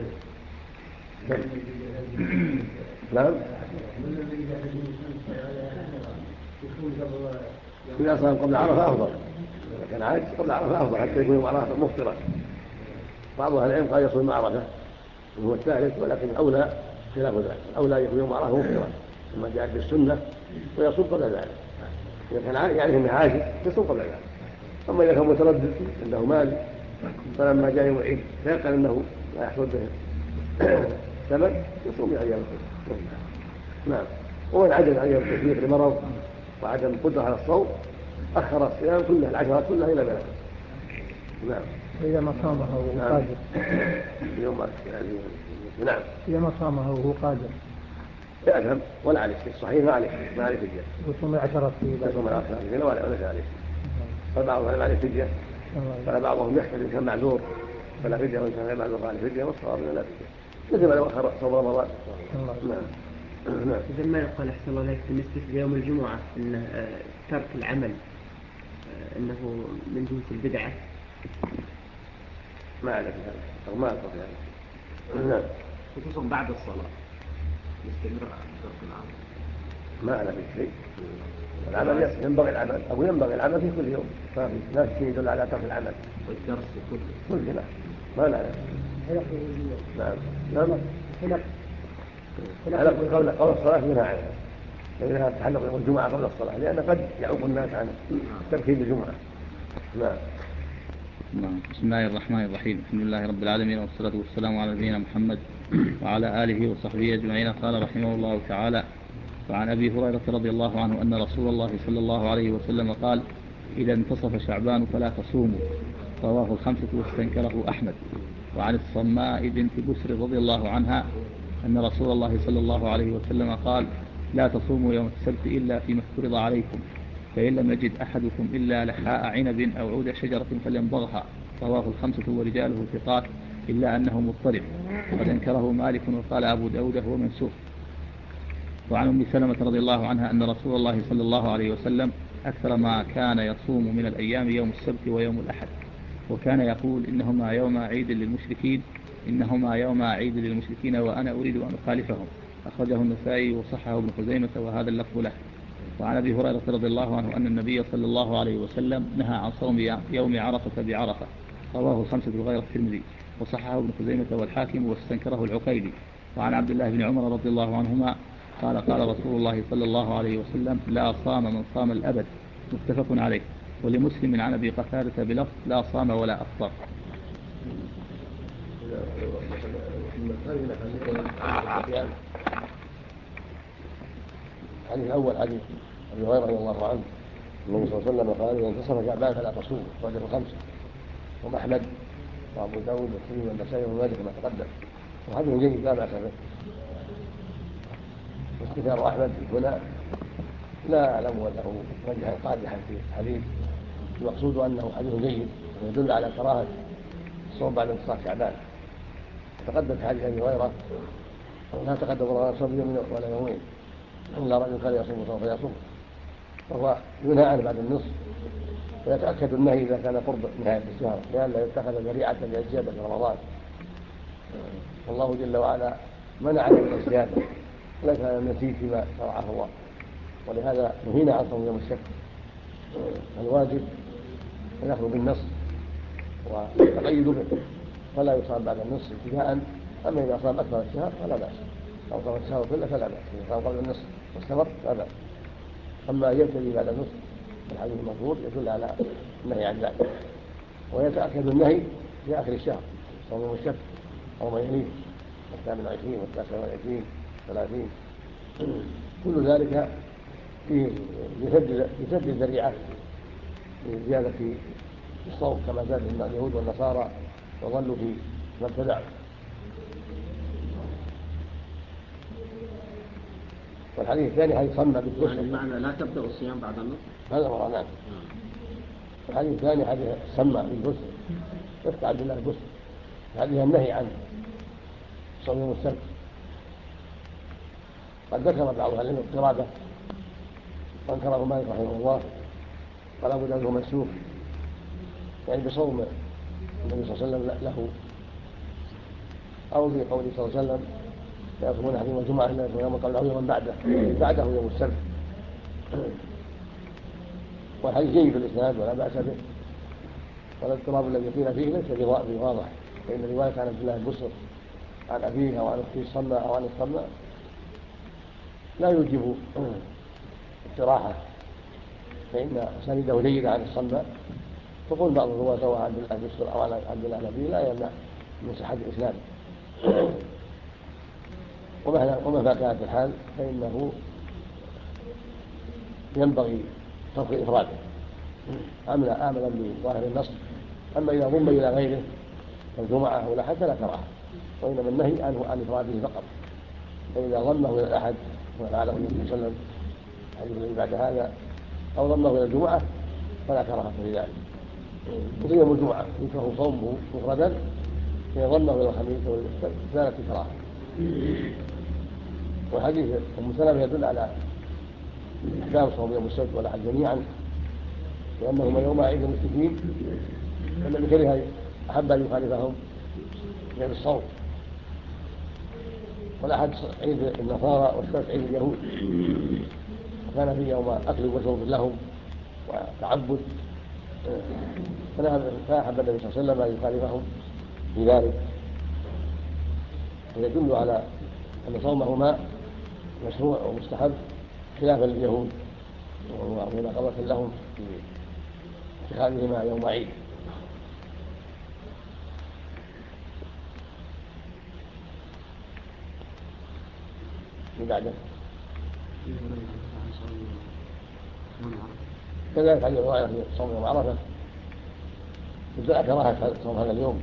نعم. إذا صام قبل عرفة أفضل، إذا كان عاجز قبل عرفة أفضل حتى يكون يوم عرفة مفطرا. بعض أهل العلم قال يصوم عرفة وهو الثالث، ولكن الأولى خلاف ذلك، الأولى يكون يوم عرفة مفطرا ثم جاءت بالسنة ويصوم قبل ذلك. إذا كان يعني أنه عاجز يصوم قبل ذلك. أما إذا كان متردد عنده مال فلما جاء يوم العيد فيقن أنه لا يحصل به ثمن يصوم أيام الخير. نعم. ومن عجز عن يوم التشريق لمرض وعدم القدرة على الصوم أخر الصيام كلها العشرات كلها إلى بلده. نعم. إذا ما صامه وهو قادر. اليوم يعني نعم. إذا ما صامه وهو قادر يأثم ولا عليه شيء، صحيح ما عليه فدية. يصوم 10 يصوم 10 ولا عليه. فبعضهم عليه فدية، قال بعضهم يحتمل إن كان معذور فلا فدية، وإن كان غير معذور فعليه فدية، والصواب لا فدية مثل ما لو أخر صوم رمضان. نعم. إذا ما يقال أحسن الله عليك بالنسبة ليوم الجمعة أن ترك العمل أنه من جنس البدعة؟ ما أعرف هذا أو ما أعرف هذا. نعم. خصوصا بعد الصلاة يستمر ترك العمل. ما أعرف شيء. العمل ينبغي العمل في كل يوم، لا شيء يدل على ترك العمل. والدرس كله لا ما نعرف. نعم. على قول الصلاة منها عنها، لأنها تتعلق يوم الجمعة قبل الصلاة، لأن قد يعوق الناس عن التبكير بالجمعة. نعم. بسم الله الرحمن الرحيم. الحمد لله رب العالمين، والصلاة والسلام على نبينا محمد وعلى آله وصحبه أجمعين. قال رحمه الله تعالى: وعن أبي هريرة رضي الله عنه أن رسول الله صلى الله عليه وسلم قال: إذا انتصف شعبان فلا تصوموا. رواه الخمسة واستنكره أحمد. وعن الصماء بنت بسر رضي الله عنها أن رسول الله صلى الله عليه وسلم قال: لا تصوموا يوم السبت إلا فيما افترض عليكم، فإن لم يجد أحدكم إلا لحاء عنب أو عود شجرة فليمضغها. رواه الخمسة ورجاله ثقات إلا أنه مضطرب، وقد أنكره مالك وقال أبو داود هو منسوخ. وعن أم سلمة رضي الله عنها أن رسول الله صلى الله عليه وسلم أكثر ما كان يصوم من الأيام يوم السبت ويوم الأحد، وكان يقول: إنهما يوم عيد للمشركين إنهما يوم عيد للمشركين وأنا أريد أن أخالفهم. أخرجه النسائي وصححه ابن خزيمة وهذا اللفظ له. وعن أبي هريرة رضي الله عنه أن النبي صلى الله عليه وسلم نهى عن صوم يوم عرفة بعرفة. رواه 5 غير الترمذي وصححه ابن خزيمة والحاكم واستنكره العقيلي. وعن عبد الله بن عمر رضي الله عنهما قال قال رسول الله صلى الله عليه وسلم لا صام من صام الأبد. متفق عليه. ولمسلم عن أبي قتادة بلفظ لا صام ولا أفطر. الحديث الأول حديث أبي هريرة رضي الله عنه النبي صلى الله عليه وسلم قال إذا انتصف شعبان فلا تصوم. أخرجه الخمسة وأحمد وأبو داود والترمذي والنسائي وابن ماجه كما تقدم. وحديث جيد لا بأس به. واستثار أحمد هنا لا أعلم له وجها قادحا في الحديث. المقصود أنه حديث جيد ويدل على كراهة الصوم بعد انتصاف شعبان. تقدم في حديث أبي هريرة لا تقدم ولا صوم يوم ولا يومين إلا رجل كان يصوم سوف يصوم، وهو ينهى عنه بعد النصف. ويتأكد النهي إذا كان قرب نهاية الشهر لئلا يتخذ ذريعة للزيادة في رمضان. والله جل وعلا منعنا من الزيادة وليس لنا النسيج فيما شرعه الله، ولهذا نهينا عن صوم يوم الشك. الواجب أن يخلو بالنصف والتقيد به فلا يصام بعد النصف ابتداء. أما إذا صام أكثر الشهر فلا بأس، أو صام الشهر كله فلا بأس. إذا صام قبل النصف واستمر لا بأس. أما يبتدي بعد النصف الحديث المذكور يدل على النهي عن ذلك. ويتأكد النهي في آخر الشهر صوم يوم الشك أو ما يليه 28 و29 30 كل ذلك فيه يسد الذريعة للزيادة في الصوم كما زاد اليهود والنصارى وظلوا في ما ابتدعوا. والحديث الثاني حديث صمى بالغسل. يعني المعنى لا تبدأ الصيام بعد النصف. هذا مرة. الحديث الثاني حديث سمى بالغسل يفتح عبد الله الغسل. الحديث النهي عنه صوم يوم السبت. قد ذكر بعض اهل العلم اضطرابه وانكره مالك رحمه الله قال ابو داود مسلوك يعني بصوم النبي صلى الله عليه وسلم له، او في قوله صلى الله عليه وسلم لا يصومون احد يوم الجمعه الا يصوم يوم قبله يوما بعده يوم السبت. والحديث جيد بالاسناد ولا باس به، والاضطراب الذي قيل فيه ليس بواضح، فان روايه عن عبد الله البصر عن ابيه او عن اخته الصماء او عن الصماء لا يوجب استراحه، فان سنده جيده عن الصماء. تقول بعض الرواه سواء عبد الله البصر او عن عبد الله النبي لا يمنع من صحه الاسلام. ومهما كانت الحال فانه ينبغي ترك افراده عملا بظاهر النص. اما اذا ضم الى غيره كالجمعه او الاحد فلا كراهه، وانما النهي عنه عن افراده فقط. فاذا ضمه الى الاحد وفعله النبي صلى الله عليه وسلم الحديث الذي بعد هذا او ضمه الى الجمعه فلا كراهه في ذلك. مثل يوم الجمعه يكره صومه مفردا، اذا ضمه الى الخميس او السبت زالت الكراهه. وحديث ام سلمة يدل على احكام صوم يوم السبت والاحد جميعا، لانهما يوم عيد المشركين، والنبي كره احب ان يخالفهم غير الصوم. والاحد عيد النصارى والسبت عيد اليهود، وكان فيه يوم اكل وشرب لهم وتعبد، فاحب النبي صلى الله عليه وسلم ان يخالفهم في ذلك. ويدل على ان صومهما مشروع ومستحب خلافا لليهود ومناقضة لهم في اتخاذهما يوم عيد. بعده كذلك حديث الرواية في صوم يوم عرفة يدل كراهة صوم هذا اليوم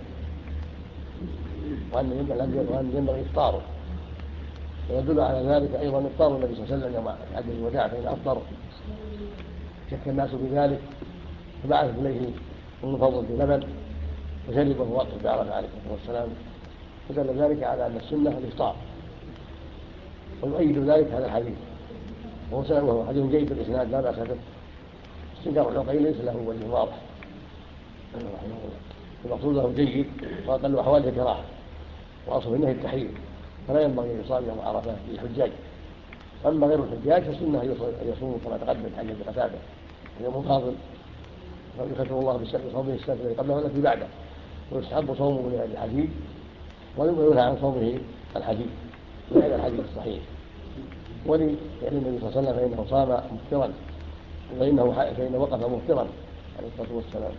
وأن ينبغي إفطاره. ويدل على ذلك أيضا إفطار النبي صلى الله عليه وسلم يوم حجة الوداع، فإن أفطر شك الناس بذلك فبعث إليه أم فضل بلبن وشربه وقف بعرفة عليه الصلاة والسلام، فدل ذلك على أن السنة الإفطار. ويؤيد ذلك هذا الحديث وهو حديث جيد بالإسناد لا بأس به. استنكار العقيل ليس له وجه واضح، المقصود له جيد وأقل أحواله كراهة، وأصل النهي التحريم، فلا ينبغي أن يصام يوم عرفة للحجاج. أما غير الحجاج فالسنة أن يصوموا كما تقدم حديث قتادة يوم فاضل يكفر الله بصومه السنة التي قبله والتي بعده، ويستحب صومه للحديد وينهى عن صومه الحديد لهذا الحديث الصحيح، ولفعل النبي صلى الله عليه وسلم فإنه صام مفطرا فإنه وقف مفطرا عليه الصلاة والسلام.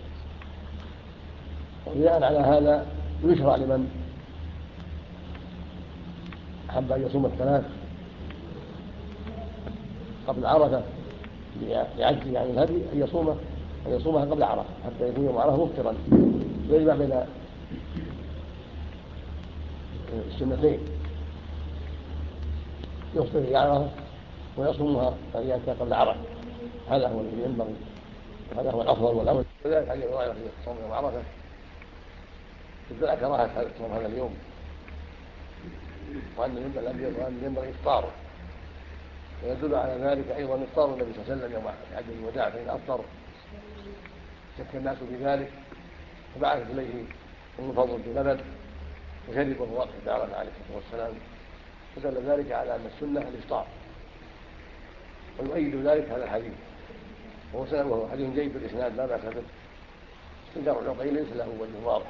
وبناء على هذا يشرع لمن أحب أن يصوم الثلاث قبل عرفة لعجزه عن الهدي أن يصومها قبل عرفة حتى يكون يوم عرفة مفطرا، ويجمع بين السنتين، يفطر في عرفة ويصومها الأيام قبل عرفة. هذا هو الذي ينبغي وهذا هو الأفضل والأولى. وذلك حديث هريرة في صوم يوم عرفة تدل على كراهة صوم هذا اليوم، وأن ينبغي إفطاره، ويدل على ذلك أيضا إفطار النبي صلى الله عليه وسلم يوم حجة الوداع، فإن أفطر شك الناس بذلك فبعثت إليه أم الفضل بلبن وشرب وهو واقف بعرفة عليه الصلاة والسلام، فدل ذلك على أن السنة الإفطار، ويؤيد ذلك هذا الحديث وهو حديث جيد بالإسناد لا بأس به. استنكار العقيل ليس له وجه واضح،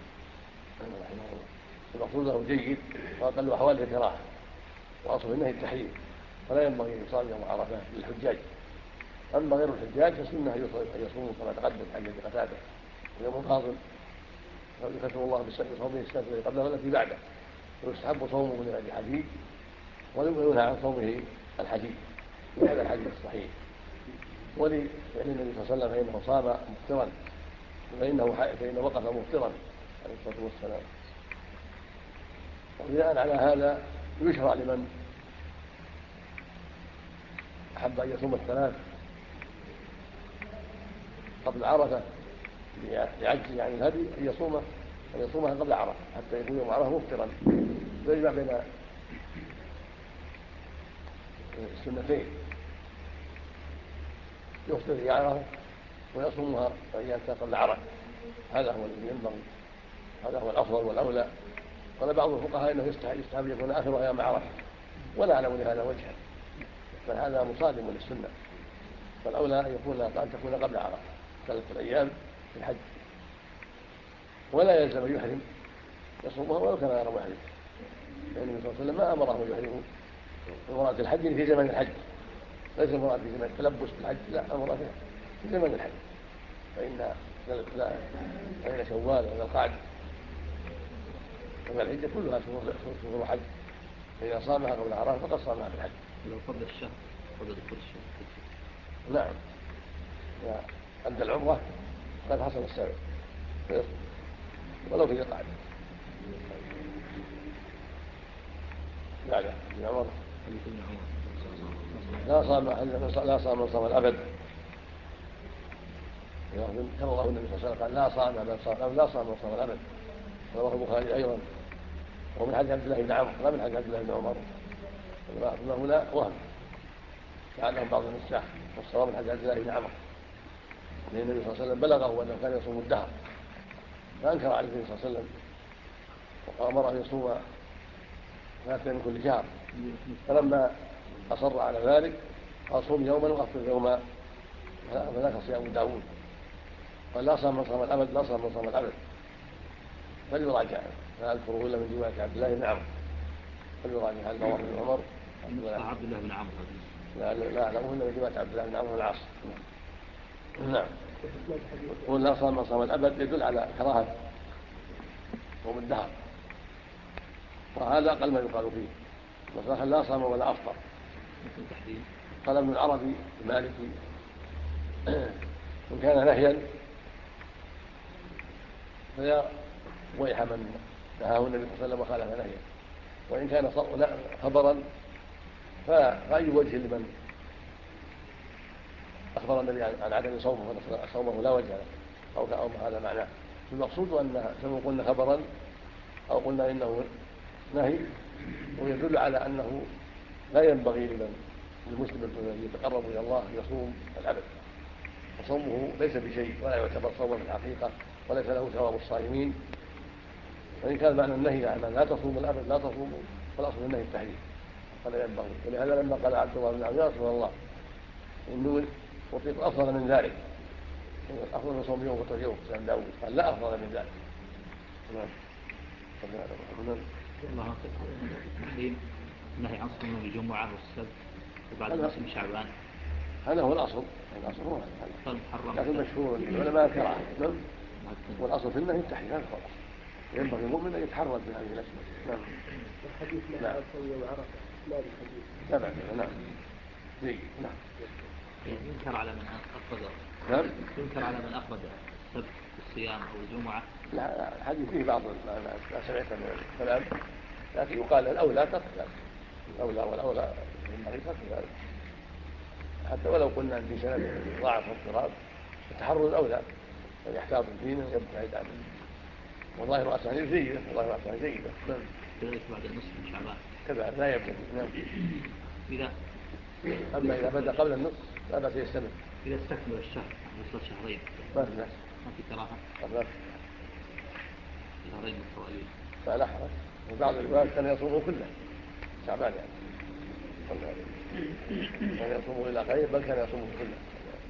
المقصود له جيد وأقل أحواله كراهة، وأصل النهي التحريم، فلا ينبغي أن يصام يوم عرفة للحجاج. أما غير الحجاج فالسنة أن يصوموا كما تقدم حديث قتادة يوم فاضل يكفر الله بصومه السنة التي قبله والتي بعده، ويستحب صومه للحديد وينهى عن صومه الحديد لهذا الحديث الصحيح، ولفعل النبي صلى الله عليه وسلم فإنه صام مفطرا فإنه وقف مفطرا عليه الصلاة والسلام. وبناء على هذا يشرع لمن أحب أن يصوم الثلاث قبل عرفة لعجزه عن الهدي أن يصومها قبل عرفة حتى يكون يوم عرفة مفطرا، ويجمع بين السنتين، يفطر في عرفة ويصومها أيام قبل عرفة. هذا هو الذي ينبغي، هذا هو الأفضل والأولى. قال بعض الفقهاء إنه يستحب يكون آخر أيام عرفة، ولا أعلم لهذا وجها، فهذا مصادم للسنة، فالأولى أن تكون قبل عرفة 3 أيام في الحج، ولا يلزم أن يحرم يصومها ولو كان غير محرم، لأن النبي صلى الله عليه وسلم ما أمره أن يحرموا المراد الحج في زمن الحج، ليس المراد في زمن التلبس بالحج، لا، المراد في زمن الحج، فإن شوال وذا القعدة وذا الحجة كلها شهور حج، فإذا صامها قبل عرفة فقد صامها في الحج. لو قبل الشهر قبل دخول الشهر. نعم، عند العمرة قد حصل السبب ولو في ذي القعدة بعد ابن عمر لا صام من صام الأبد، كما الله النبي صلى الله عليه وسلم قال لا صام من صام الأبد، رواه البخاري أيضا، وهو من حديث عبد الله بن عمرو لا من حديث عبد الله بن عمر، هنا وهم لعلهم بعض النساخ، والصواب من حديث عبد الله بن عمرو، لأن النبي صلى الله عليه وسلم بلغه أنه كان يصوم الدهر فأنكر عليه النبي صلى الله عليه وسلم وأمره أن يصوم 3 من كل شهر، فلما أصر على ذلك قال صوم يوما وأفطر يوما، فذاك صيام داود، قال لا صام من صام الأبد لا صام من صام الأبد، فليراجع، لا أذكره إلا من رواية عبد الله بن عمرو، فليراجع هل رواه ابن عمر عبد الله بن عمرو لا أعلمه إلا من رواية عبد الله بن عمرو العاص. نعم، قل لا صام من صام الأبد يدل على كراهة صوم الدهر، وهذا أقل ما يقال فيه، وصراحة لا صام ولا أفطر. قال ابن العربي المالكي إن كان نهيا فيا ويح من نهاه النبي صلى الله عليه وسلم وخالف نهيه، وإن كان خبرا فأي وجه لمن أخبر النبي عن عدم صومه لا وجه له أو هذا معناه. المقصود أن سواء قلنا خبرا أو قلنا إنه نهي، ويدل على أنه لا ينبغي للمسلم الذي يتقرب إلى الله يصوم الأبد، وصومه ليس بشيء ولا يعتبر صوما في الحقيقة وليس له ثواب الصائمين، فإن كان معنى النهي على لا تصوموا الأبد لا تصوموا فالأصل النهي التحريم فلا ينبغي. ولهذا لما قال عبد الله بن عمرو يا رسول الله إنه أعطيت أفضل من ذلك أفضل من صوم يوم وفطر يوم سلام داود قال لا أفضل من ذلك. الله تحريم النهي عن صوم الجمعة والسبت وبعد موسم شعبان هذا هو الأصل هو هذا لكن مشهور العلماء كراهة والأصل في النهي التحريم هذا هو الأصل ينبغي المؤمن أن يتحرز من هذه الأشياء. نعم. الحديث لا يوم عرفة لا بالحديث. تبع نعم. جيد. نعم. ينكر على من أفرد. نعم. ينكر على من أفرد السبت الصيام أو الجمعة. لا الحديث فيه بعض ما سمعت من الكلام لكن يقال الأولى ترك ذلك. الأولى والأولى ينبغي ترك ذلك حتى ولو قلنا في سند ضعف واضطراب التحرز أولى فيحتاط الدين ويبتعد عنه. وظاهر أسانيد جيدة وظاهر أسانيد جيدة. نعم. كذلك بعد النصف من شعبان. كذا لا يبدأ. نعم. أما إذا بدأ قبل النصف لا بأس يستمر. إذا استكمل الشهر وصل شهرين. ما في بأس. ما في كراهة. ما في. شهرين متواليين. فلا حرج. وبعض الروايات كان يصومه كله شعبان يعني. كان يصومه إلى غير بل كان يصومه كله.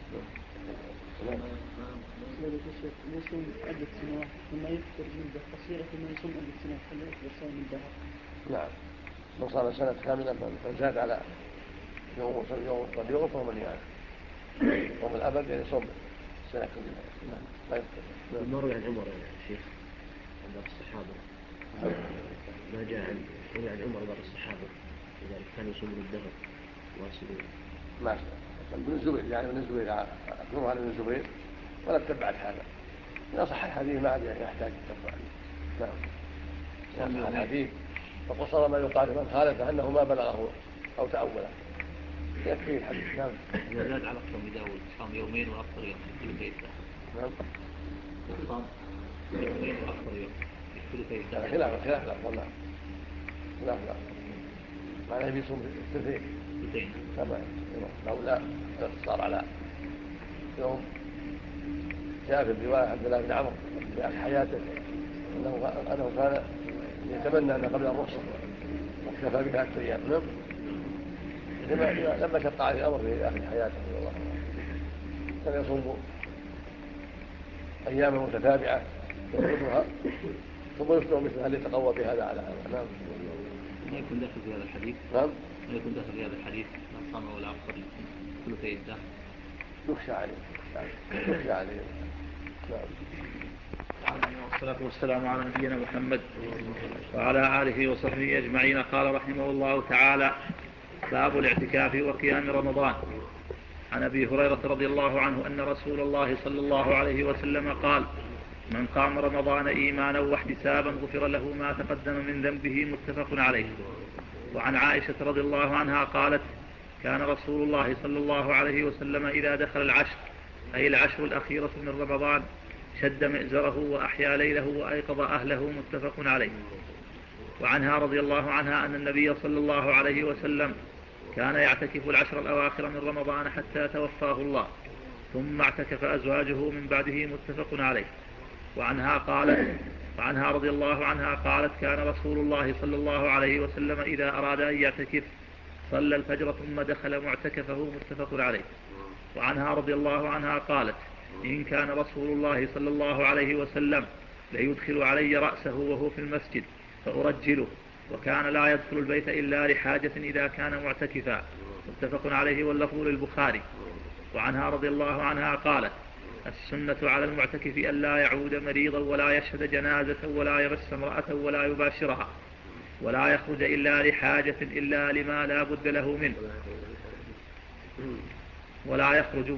يصوم عدة سنوات ثم يفطر مدة قصيرة ثم يصوم عدة سنوات هل يفطر صوم الدهر؟ نعم. من صام سنة كاملة فزاد على يوم فمن يعني صوم الأبد يعني صوم سنة كاملة. نعم. لا يفطر. المروي عن عمر يا شيخ عن بعض الصحابة ما جاء عن عمر بعض الصحابة إذا كانوا يصومون الدهر واصلون. ما ابن الزبير يعني ابن الزبير أكثرها عن ابن الزبير ولا اتبعت هذا. إذا صح الحديث ما عاد يحتاج يتبع. نعم. إذا صح الحديث فقصر ما يقال من خالفه أنه ما بلغه أو تأوله يكفي الحديث. نعم. إذا زاد على صوم داود صام يومين وأفطر يوم في ثلثي الدهر. نعم. صام يومين وأفطر يوم في ثلثي الدهر. خلاف الأفضل. نعم. خلاف الأفضل. معناه بيصوم ثلثين. كما لو لا اقتصار على يوم. جاء في الرواية عبد الله بن عمرو في آخر حياته أنه كان يتمنى أن قبل الرخصة واكتفى بها 3 أيام. لما شق عليه الأمر في آخر حياته رضي الله عنه كان يصوم أياما متتابعة يفرضها ثم يفطر مثلها ليتقوى بهذا على هذا. نعم. ما يكون داخل في هذا الحديث. نعم. ما يكون داخل في هذا الحديث من صام ولا أفطر ثلثي الدهر. يخشى عليه. نعم. والصلاة والسلام على نبينا محمد وعلى آله وصحبه أجمعين. قال رحمه الله تعالى: باب الاعتكاف وقيام رمضان. عن أبي هريرة رضي الله عنه أن رسول الله صلى الله عليه وسلم قال: من قام رمضان إيمانا واحتسابا غفر له ما تقدم من ذنبه. متفق عليه. وعن عائشة رضي الله عنها قالت: كان رسول الله صلى الله عليه وسلم إذا دخل العشر أي العشر الأخيرة من رمضان شد مئزره وأحيا ليله وأيقظ أهله. متفق عليه. وعنها رضي الله عنها أن النبي صلى الله عليه وسلم كان يعتكف العشر الأواخر من رمضان حتى توفاه الله ثم اعتكف أزواجه من بعده. متفق عليه. وعنها رضي الله عنها قالت: كان رسول الله صلى الله عليه وسلم إذا أراد أن يعتكف صلى الفجر ثم دخل معتكفه. متفق عليه. وعنها رضي الله عنها قالت: إن كان رسول الله صلى الله عليه وسلم ليدخل علي رأسه وهو في المسجد فأرجله، وكان لا يدخل البيت إلا لحاجة إذا كان معتكفا. متفق عليه واللفظ للبخاري. وعنها رضي الله عنها قالت: السنة على المعتكف أن لا يعود مريضا ولا يشهد جنازة ولا يمس امرأة ولا يباشرها ولا يخرج إلا لحاجة إلا لما لا بد له منه ولا يخرج.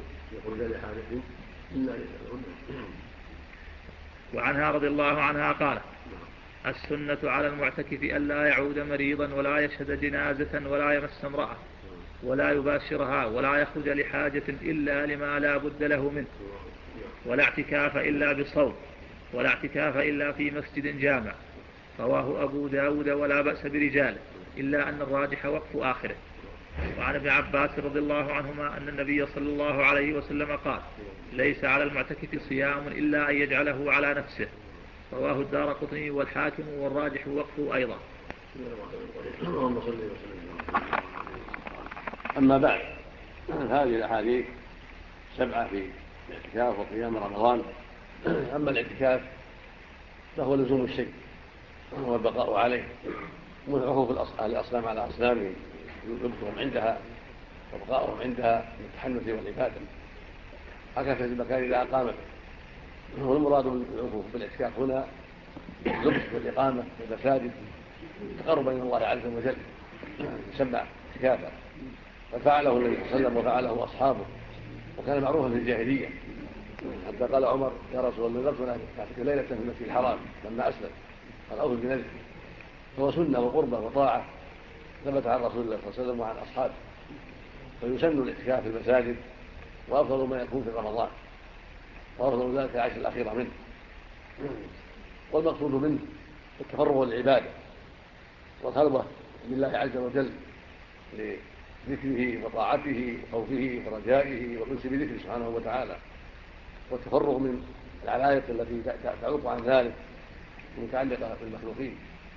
وعنها رضي الله عنها قالت: السنة على المعتكف أن لا يعود مريضا ولا يشهد جنازة ولا يمس امرأة ولا يباشرها ولا يخرج لحاجة إلا لما لا بد له منه ولا اعتكاف إلا بصوم ولا اعتكاف إلا في مسجد جامع. رواه أبو داود ولا بأس برجاله إلا أن الراجح وقف آخره. وعن ابن عباس رضي الله عنهما أن النبي صلى الله عليه وسلم قال: ليس على المعتكف صيام إلا أن يجعله على نفسه رواه الدارقطني والحاكم والراجح وقفه أيضا. اللهم صل وسلم. أما بعد، هذه الأحاديث 7 في الاعتكاف وقيام رمضان. أما الاعتكاف فهو لزوم الشيء والبقاء عليه، وعكوف الأصنام على أصنامهم، لبثهم عندها وبقاؤهم عندها بالتحنث والعبادة هكذا في المكان إذا أقامت. والمراد بالعكوف بالاعتكاف هنا اللبث والإقامة في المساجد تقربا إلى الله عز وجل، يسمى اعتكافا. ففعله النبي صلى الله عليه وسلم وفعله أصحابه، وكان معروفا في الجاهلية، حتى قال عمر: يا رسول الله، نذرت أن أعتكف ليلة في المسجد الحرام لما أسلم، قال: أوفوا بنذرك. فهو سنة وقربة وطاعة ثبت عن رسول الله صلى الله عليه وسلم وعن أصحابه. فيسن الاعتكاف في المساجد، وأفضل ما يكون في رمضان، وأفضل ذلك العشر الأخيرة منه. والمقصود منه التفرغ للعبادة والخلوة بالله عز وجل لذكره وطاعته وخوفه ورجائه والأنس بذكره سبحانه وتعالى، والتفرغ من العلائق التي تعوق عن ذلك المتعلقة بالمخلوقين.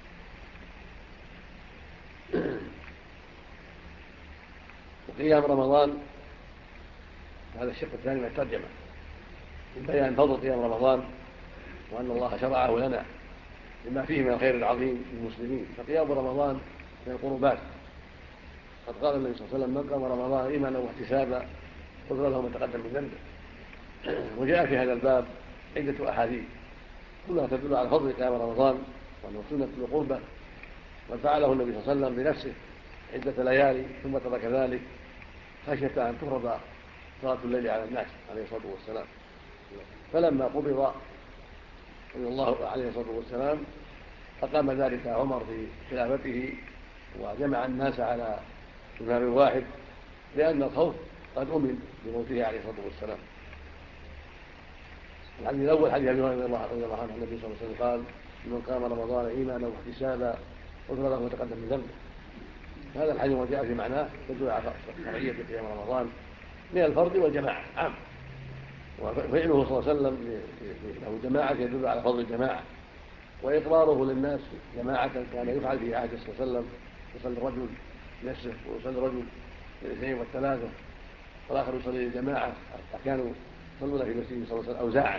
وقيام رمضان هذا الشق الثاني من الترجمة، من بيان فضل قيام رمضان وأن الله شرعه لنا لما فيه من الخير العظيم للمسلمين. فقيام رمضان من القربات، قد قال النبي صلى الله عليه وسلم: من قام رمضان إيمانا واحتسابا غفر له ما تقدم من ذنبه. وجاء في هذا الباب عدة أحاديث كلها تدل على فضل قيام رمضان وأنه سنة القربة، وفعله النبي صلى الله عليه وسلم بنفسه عدة ليالي ثم ترك ذلك خشية أن تفرض صلاة الليل على الناس عليه الصلاة والسلام. فلما قبض صلى الله عليه الصلاة والسلام أقام ذلك عمر في خلافته وجمع الناس على إمام واحد، لأن الخوف قد أمن بموته عليه الصلاة والسلام. الحديث الأول حديث أبي هريرة رضي الله عنه النبي صلى الله عليه وسلم قال: من قام رمضان إيمانا واحتسابا غفر له ما تقدم من ذنبه. هذا الحديث وجاء في معناه يدل على شرعية قيام رمضان من الفرد والجماعة عام، وفعله صلى الله عليه وسلم له جماعة يدل على فضل الجماعة، وإقراره للناس جماعة كان يفعل في عهد صلى الله عليه وسلم، يصلي الرجل نفسه ويصلي الرجل الاثنين والثلاثة والآخر يصلي الجماعة، كانوا يصلون في مسجد صلى الله عليه وسلم أوزاعا،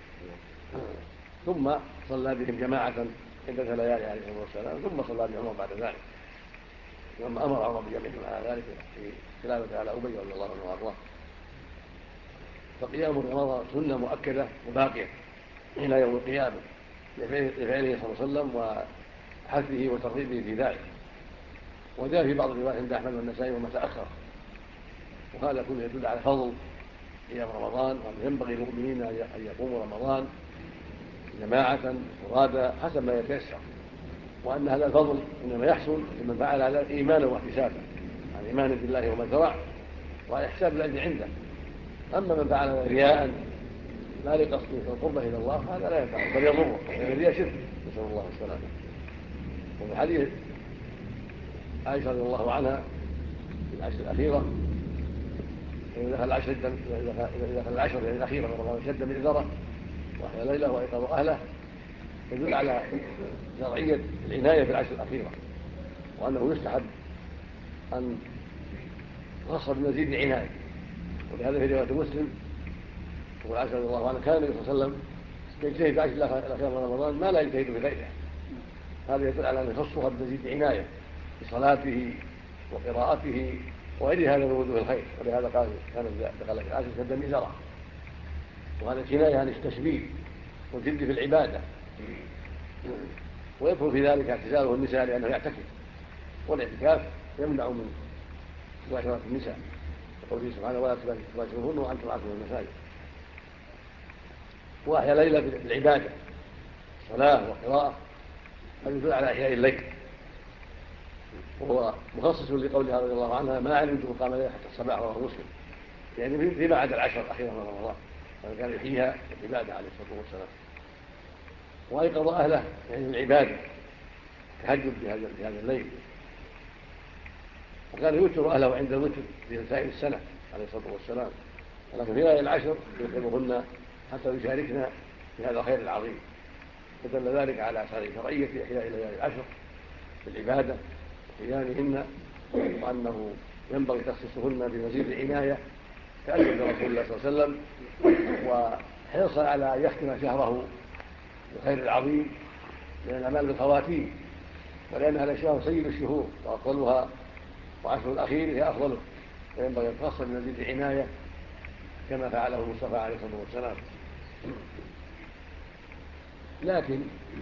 ثم صلى بهم جماعة عدة ليالي عليه الصلاة والسلام، ثم صلى بهم بعد ذلك لما أمر عمر بجمعهم على ذلك في خلافة على أبي رضي الله عنه وأرضاه. فقيام رمضان سنة مؤكدة وباقية إلى يوم القيامة لفعله صلى الله عليه وسلم وحثه وترغيبه في ذلك. وجاء في بعض الروايات عند أحمد والنسائي وما تأخر، وهذا كله يدل على فضل قيام رمضان، وأن ينبغي للمؤمنين أن يقوموا رمضان جماعة فرادى حسب ما يتيسر، وأن هذا الفضل إنما يحصل لمن فعل على إيمانا واحتسابا، عن إيمان بالله وما شرع وعلى إحساب الأجر عنده. أما من فعل رياء لا لقصد القربة إلى الله هذا لا ينفع بل يضره، لأن الرياء شرك، نسأل الله السلامة. وفي حديث عائشة رضي الله عنها في العشر الأخيرة: إذا دخل العشر الأخيرة من رمضان شد من إزاره وأحيا ليله وأيقظ أهله، يدل على شرعية العناية في العشر الأخيرة، وأنه يستحب أن يخص بمزيد عناية. ولهذا في رواية مسلم يقول عائشة رضي الله عنها: كان النبي صلى الله عليه وسلم يجتهد في العشر الأخيرة من رمضان ما لا يجتهد في غيره. هذا يدل على أن يخصها بمزيد عناية بصلاته وقراءته وغير هذا من وجوه الخير. ولهذا قال: كان إذا دخل في العشر شد مئزره، وهذا كناية عن التشبيه والجد في العبادة. ويدخل في ذلك اعتزاله النساء لأنه يعتكف، والاعتكاف يمنع من مباشرة النساء، وقوله سبحانه: ولا تباشروهن وأنتم عاكفون في المساجد. وأحيا ليلة بالعبادة صلاة وقراءة، هذا يدل على إحياء الليل، وهو مخصص لقولها رضي الله عنها: ما علمته قام ليلة حتى الصباح، رواه مسلم، يعني فيما عدا العشر الأخيرة من رمضان، فكان يحييها العبادة عليه الصلاة والسلام. وأيقظ أهله يعني العبادة تهجد في هذا الليل، وكان يوتر أهله عند الوتر في سائر السنة عليه الصلاة والسلام، ولكن في ليالي العشر يوقظهن حتى يشاركنا في هذا الخير العظيم. فدل ذلك على شرعية إحياء الليالي العشر بالعبادة وقيامهن، وأنه ينبغي تخصيصهن بمزيد عناية كأدب رسول الله صلى الله عليه وسلم، وحرصا على أن يختم شهره بالخير العظيم من الأعمال بالخواتيم، ولأن هذا الشهر سيد الشهور وأفضلها، وعشر الأخير هي أفضله، وينبغي أن يتخصص بمزيد عناية كما فعله المصطفى عليه الصلاة والسلام. لكن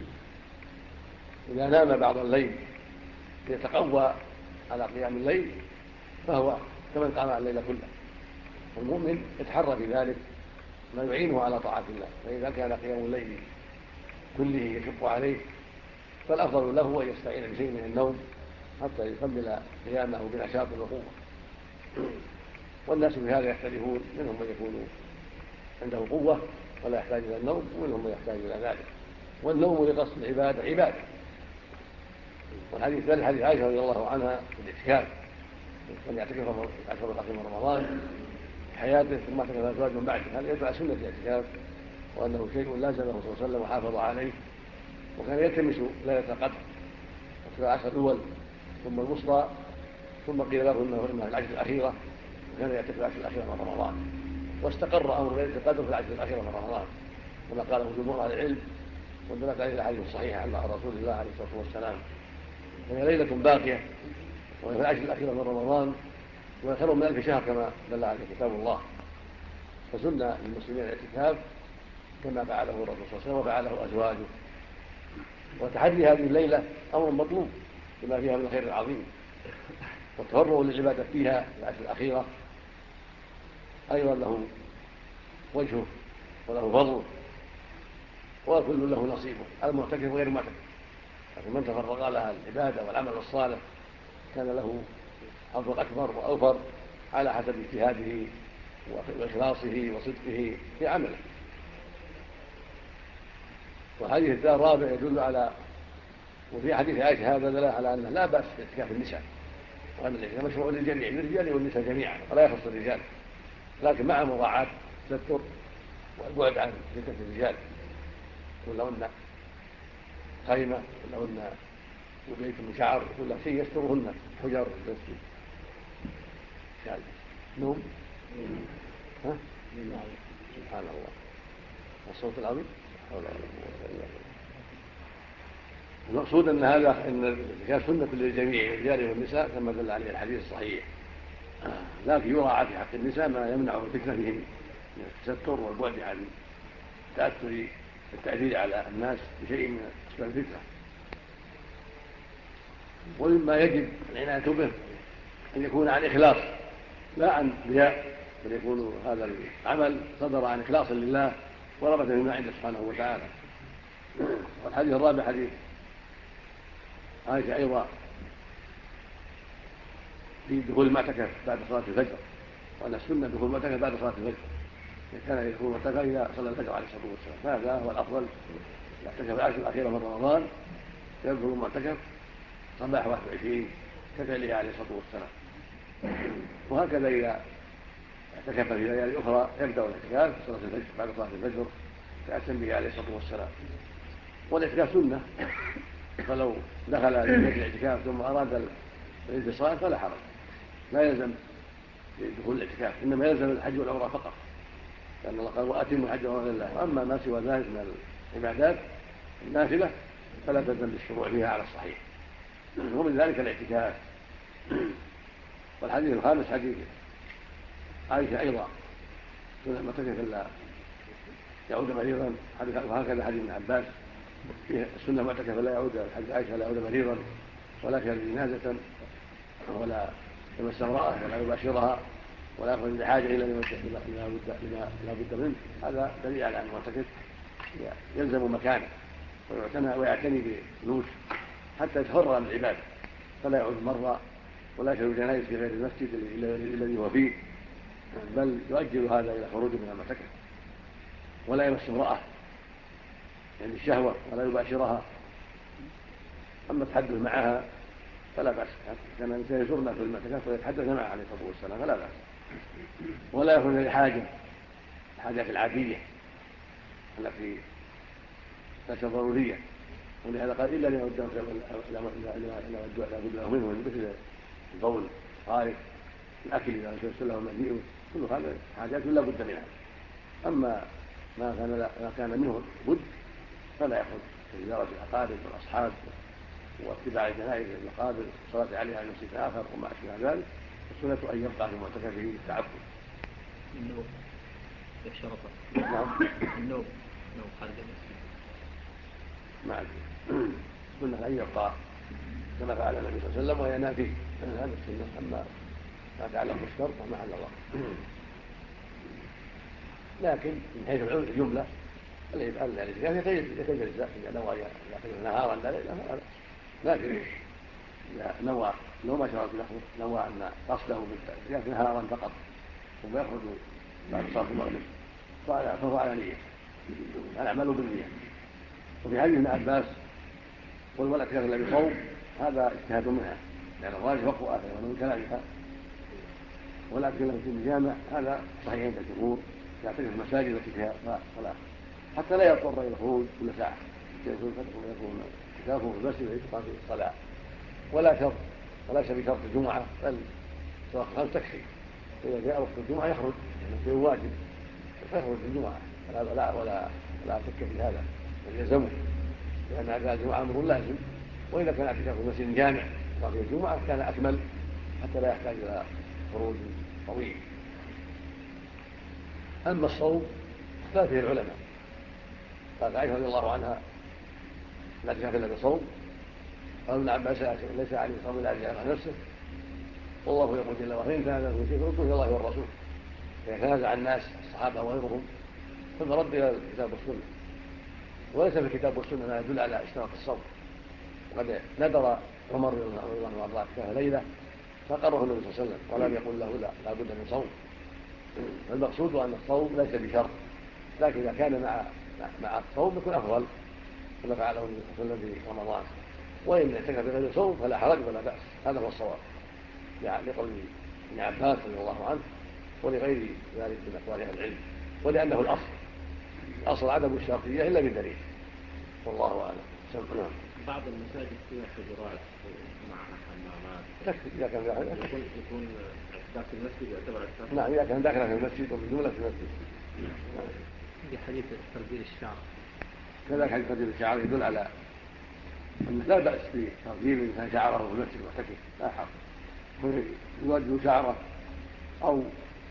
إذا نام بعض الليل ليتقوى على قيام الليل فهو كمن قام الليل كله، والمؤمن يتحرى في ذلك ما يعينه على طاعة الله، فإذا كان قيام الليل كله يشق عليه فالأفضل له أن يستعين بشيء من النوم حتى يكمل قيامه بنشاط وقوة. والناس في هذا يختلفون، منهم من يكون عنده قوة ولا يحتاج إلى النوم، ومنهم من يحتاج إلى ذلك، والنوم لقصد العبادة عبادة. والحديث ذلك حديث عائشة رضي الله عنها في الاعتكاف، من يعتكف العشر الأخير من رمضان في حياته ثم اعتكف الأزواج من بعده، هذا يدل على سنة الاعتكاف وأنه شيء لازمه صلى الله عليه وسلم وحافظ عليه، وكان يلتمس ليلة القدر في العشر الأول ثم الوسطى، ثم قيل له إنها العشر الأخيرة، وكان يعتكف العشر الأخيرة من رمضان، واستقر أمر ليلة القدر في العشر الأخيرة من رمضان كما قاله جمهور أهل العلم، ودلت عليه الأحاديث الصحيحة عن رسول الله عليه الصلاة والسلام. وهي ليلة باقية، وهي في العشر الأخيرة من رمضان، وهي خير من 1000 شهر كما دل عليه كتاب الله. فسن للمسلمين الاعتكاف كما فعله الرسول صلى الله عليه وسلم وفعله أزواجه. وتحدي هذه الليلة أمر مطلوب بما فيها من الخير العظيم، والتفرغ للعبادة فيها في العشر الأخيرة أيضا له وجهه وله فضله، وكل له نصيبه، المعتكف وغير المعتكف، لكن من تفرغ لها العبادة والعمل الصالح كان له حظ أكبر وأوفر على حسب اجتهاده وإخلاصه وصدقه في عمله. والحديث الرابع يدل على، وفي حديث عائشة هذا دل على أنه لا بأس باعتكاف النساء، وأن الاعتكاف مشروع للجميع، للرجال والنساء جميعا ولا يخص الرجال، لكن مع مراعاة التستر والبعد عن فتنة الرجال، ولهن خيمة ولهن وبيت من شعر وكل شيء يسترهن، حجر المسجد شاذ نوم. سبحان الله، الصوت العظيم. المقصود ان هذا ان الاعتكاف سنه للجميع الرجال والنساء كما دل عليه الحديث الصحيح، لكن يراعى في حق النساء ما يمنع الفتنه بهم من التستر والبعد عن تاثر التاثير على الناس بشيء من اسباب الفتنه. ومما يجب العنايه به ان يكون عن اخلاص لا عن رياء، بل يكون هذا العمل صدر عن اخلاص لله ورغبه مما عنده سبحانه وتعالى. والحديث الرابع حديث عائشة أيضا في دخول المعتكف بعد صلاة الفجر، وأن السنة دخول المعتكف بعد صلاة الفجر، كان يدخل المعتكف إذا صلى الفجر عليه الصلاة والسلام، فهذا هو الأفضل. يعتكف العشر الأخيرة من رمضان يدخل المعتكف صباح 21 كفعله عليه الصلاة والسلام، وهكذا إذا اعتكف في ليالي أخرى يبدأ الاعتكاف في صلاة الفجر بعد صلاة الفجر كأتم به عليه الصلاة والسلام. والاعتكاف سنة، فلو دخل الاعتكاف ثم أراد الانفصال فلا حرج، لا يلزم دخول الاعتكاف، إنما يلزم الحج والعمرة فقط، لأن الله قال وأتموا الحج والعمرة لله. وأما ما سوى ذلك من العبادات النافلة فلا تلزم بالشروع فيها على الصحيح، ومن ذلك الاعتكاف. والحديث الخامس حديث عائشة أيضا كل المعتكف إلا يعود مريضا، وهكذا حديث ابن عباس فيه السنة معتكف لا يعود، حديث عائشة لا يعود مريضا ولا يشهد جنازة ولا يمس امرأة ولا يباشرها ولا يخرج بحاجة إلا لما لا بد منه. هذا دليل على أن المعتكف يلزم مكانه ويعتني بفلوس حتى يتفرغ من العبادة، فلا يعود مرة ولا يشهد جنائز في غير المسجد الذي هو فيه، بل يؤجل هذا إلى خروجه من المعتكف، ولا يمس امرأة يعني الشهوة ولا يباشرها. أما التحدث معها فلا بأس، كان الإنسان يزورنا في المعتكف ويتحدث معه عليه الصلاة والسلام فلا بأس، ولا يخرج لحاجة الحاجات العادية التي ليس ضروريا، ولهذا قال إلا لما لا بد له منه مثل البول خارج الأكل إذا تيسر له المجيء، كل هذا حاجات لا بد منها. أما ما كان منه بد فلا يخرج كزيارة الأقارب والأصحاب واتباع الجنائز المقابر والصلاة عليها عن مسجد آخر وما أشبه ذلك. السنة أن يبقى في معتكفه للتعبد. النوم يشرطه. نعم. النوم خارج المسجد. ما أدري. السنة أن يبقى كما فعل النبي صلى الله عليه وسلم وينام فيه، هذا السنة. أما ما تعلق بالشرط فما على الله. لكن من حيث الجملة الذي يفعل ذلك يتجزأ إذا نوى يأخذ نهارا لا ليلا فلا بأس. لكن إذا نوى لو ما شرط له نوى أن قصده بالإعتكاف نهارا فقط ثم يخرج بعد صلاة المغرب فهو على نية، الأعمال بالنية. وفي حديث ابن عباس قل ولا اعتكاف إلا بصوم هذا اجتهاد منها، لأن الراجح وقف آخر ومن كلامها ولا اعتكاف في الجامع هذا صحيح عند الجمهور، يعتكف المساجد التي فيها صلاة حتى لا يضطر إلى الخروج كل ساعة، يكون اعتكافه في المسجد ويتقى فيه الصلاة ولا شرط، وليس بشرط الجمعة بل صلاة الخمس تكفي. إذا جاء وقت الجمعة يخرج لأنه واجب فيخرج الجمعة ولا شك في هذا بل يلزمه، لأن أداء الجمعة أمر لازم. وإذا كان اعتكاف في مسجد جامع وفيه الجمعة كان أكمل حتى لا يحتاج إلى خروج طويل. أما الصوم اختلف فيه العلماء. قال عائشة رضي الله عنها لا اعتكاف إلا بصوم، قال ابن عباس ليس عليه صوم إلا أن عن نفسه، والله يقول جل وعلا إن كان لكم شيء فردوه إلى الله والرسول. إذا تنازع الناس الصحابة وغيرهم فالرد إلى الكتاب والسنة، وليس في الكتاب والسنة ما يدل على اشتراط الصوم. وقد نذر عمر رضي الله عنه وارضاه اعتكاف ليلة فقره النبي صلى الله عليه وسلم ولم يقل له لا بد من صوم. فالمقصود أن الصوم ليس بشرط، لكن إذا كان مع الصوم يكون أفضل كما فعله النبي صلى الله عليه وسلم في رمضان. وإن اعتكف بغير صوم فلا حرج ولا بأس، هذا هو الصواب يعني لقول ابن عباس رضي الله عنه ولغير ذلك من أقوال أهل العلم، ولأنه الأصل عدم الشرطية إلا بدليل، والله أعلم. نعم. بعض المساجد فيها حجرات معها حمامات تكفي إذا كان يكون اعتكاف في المسجد يعتبر اعتكاف. نعم إذا كان داخل في المسجد ومن جملة في المسجد. في حديث ترجيل الشعر كذلك حديث ترجيل الشعر يدل على أنه لا بأس بترجيل الإنسان شعره في المسجد معتكف، لا حرج، يوجه شعره أو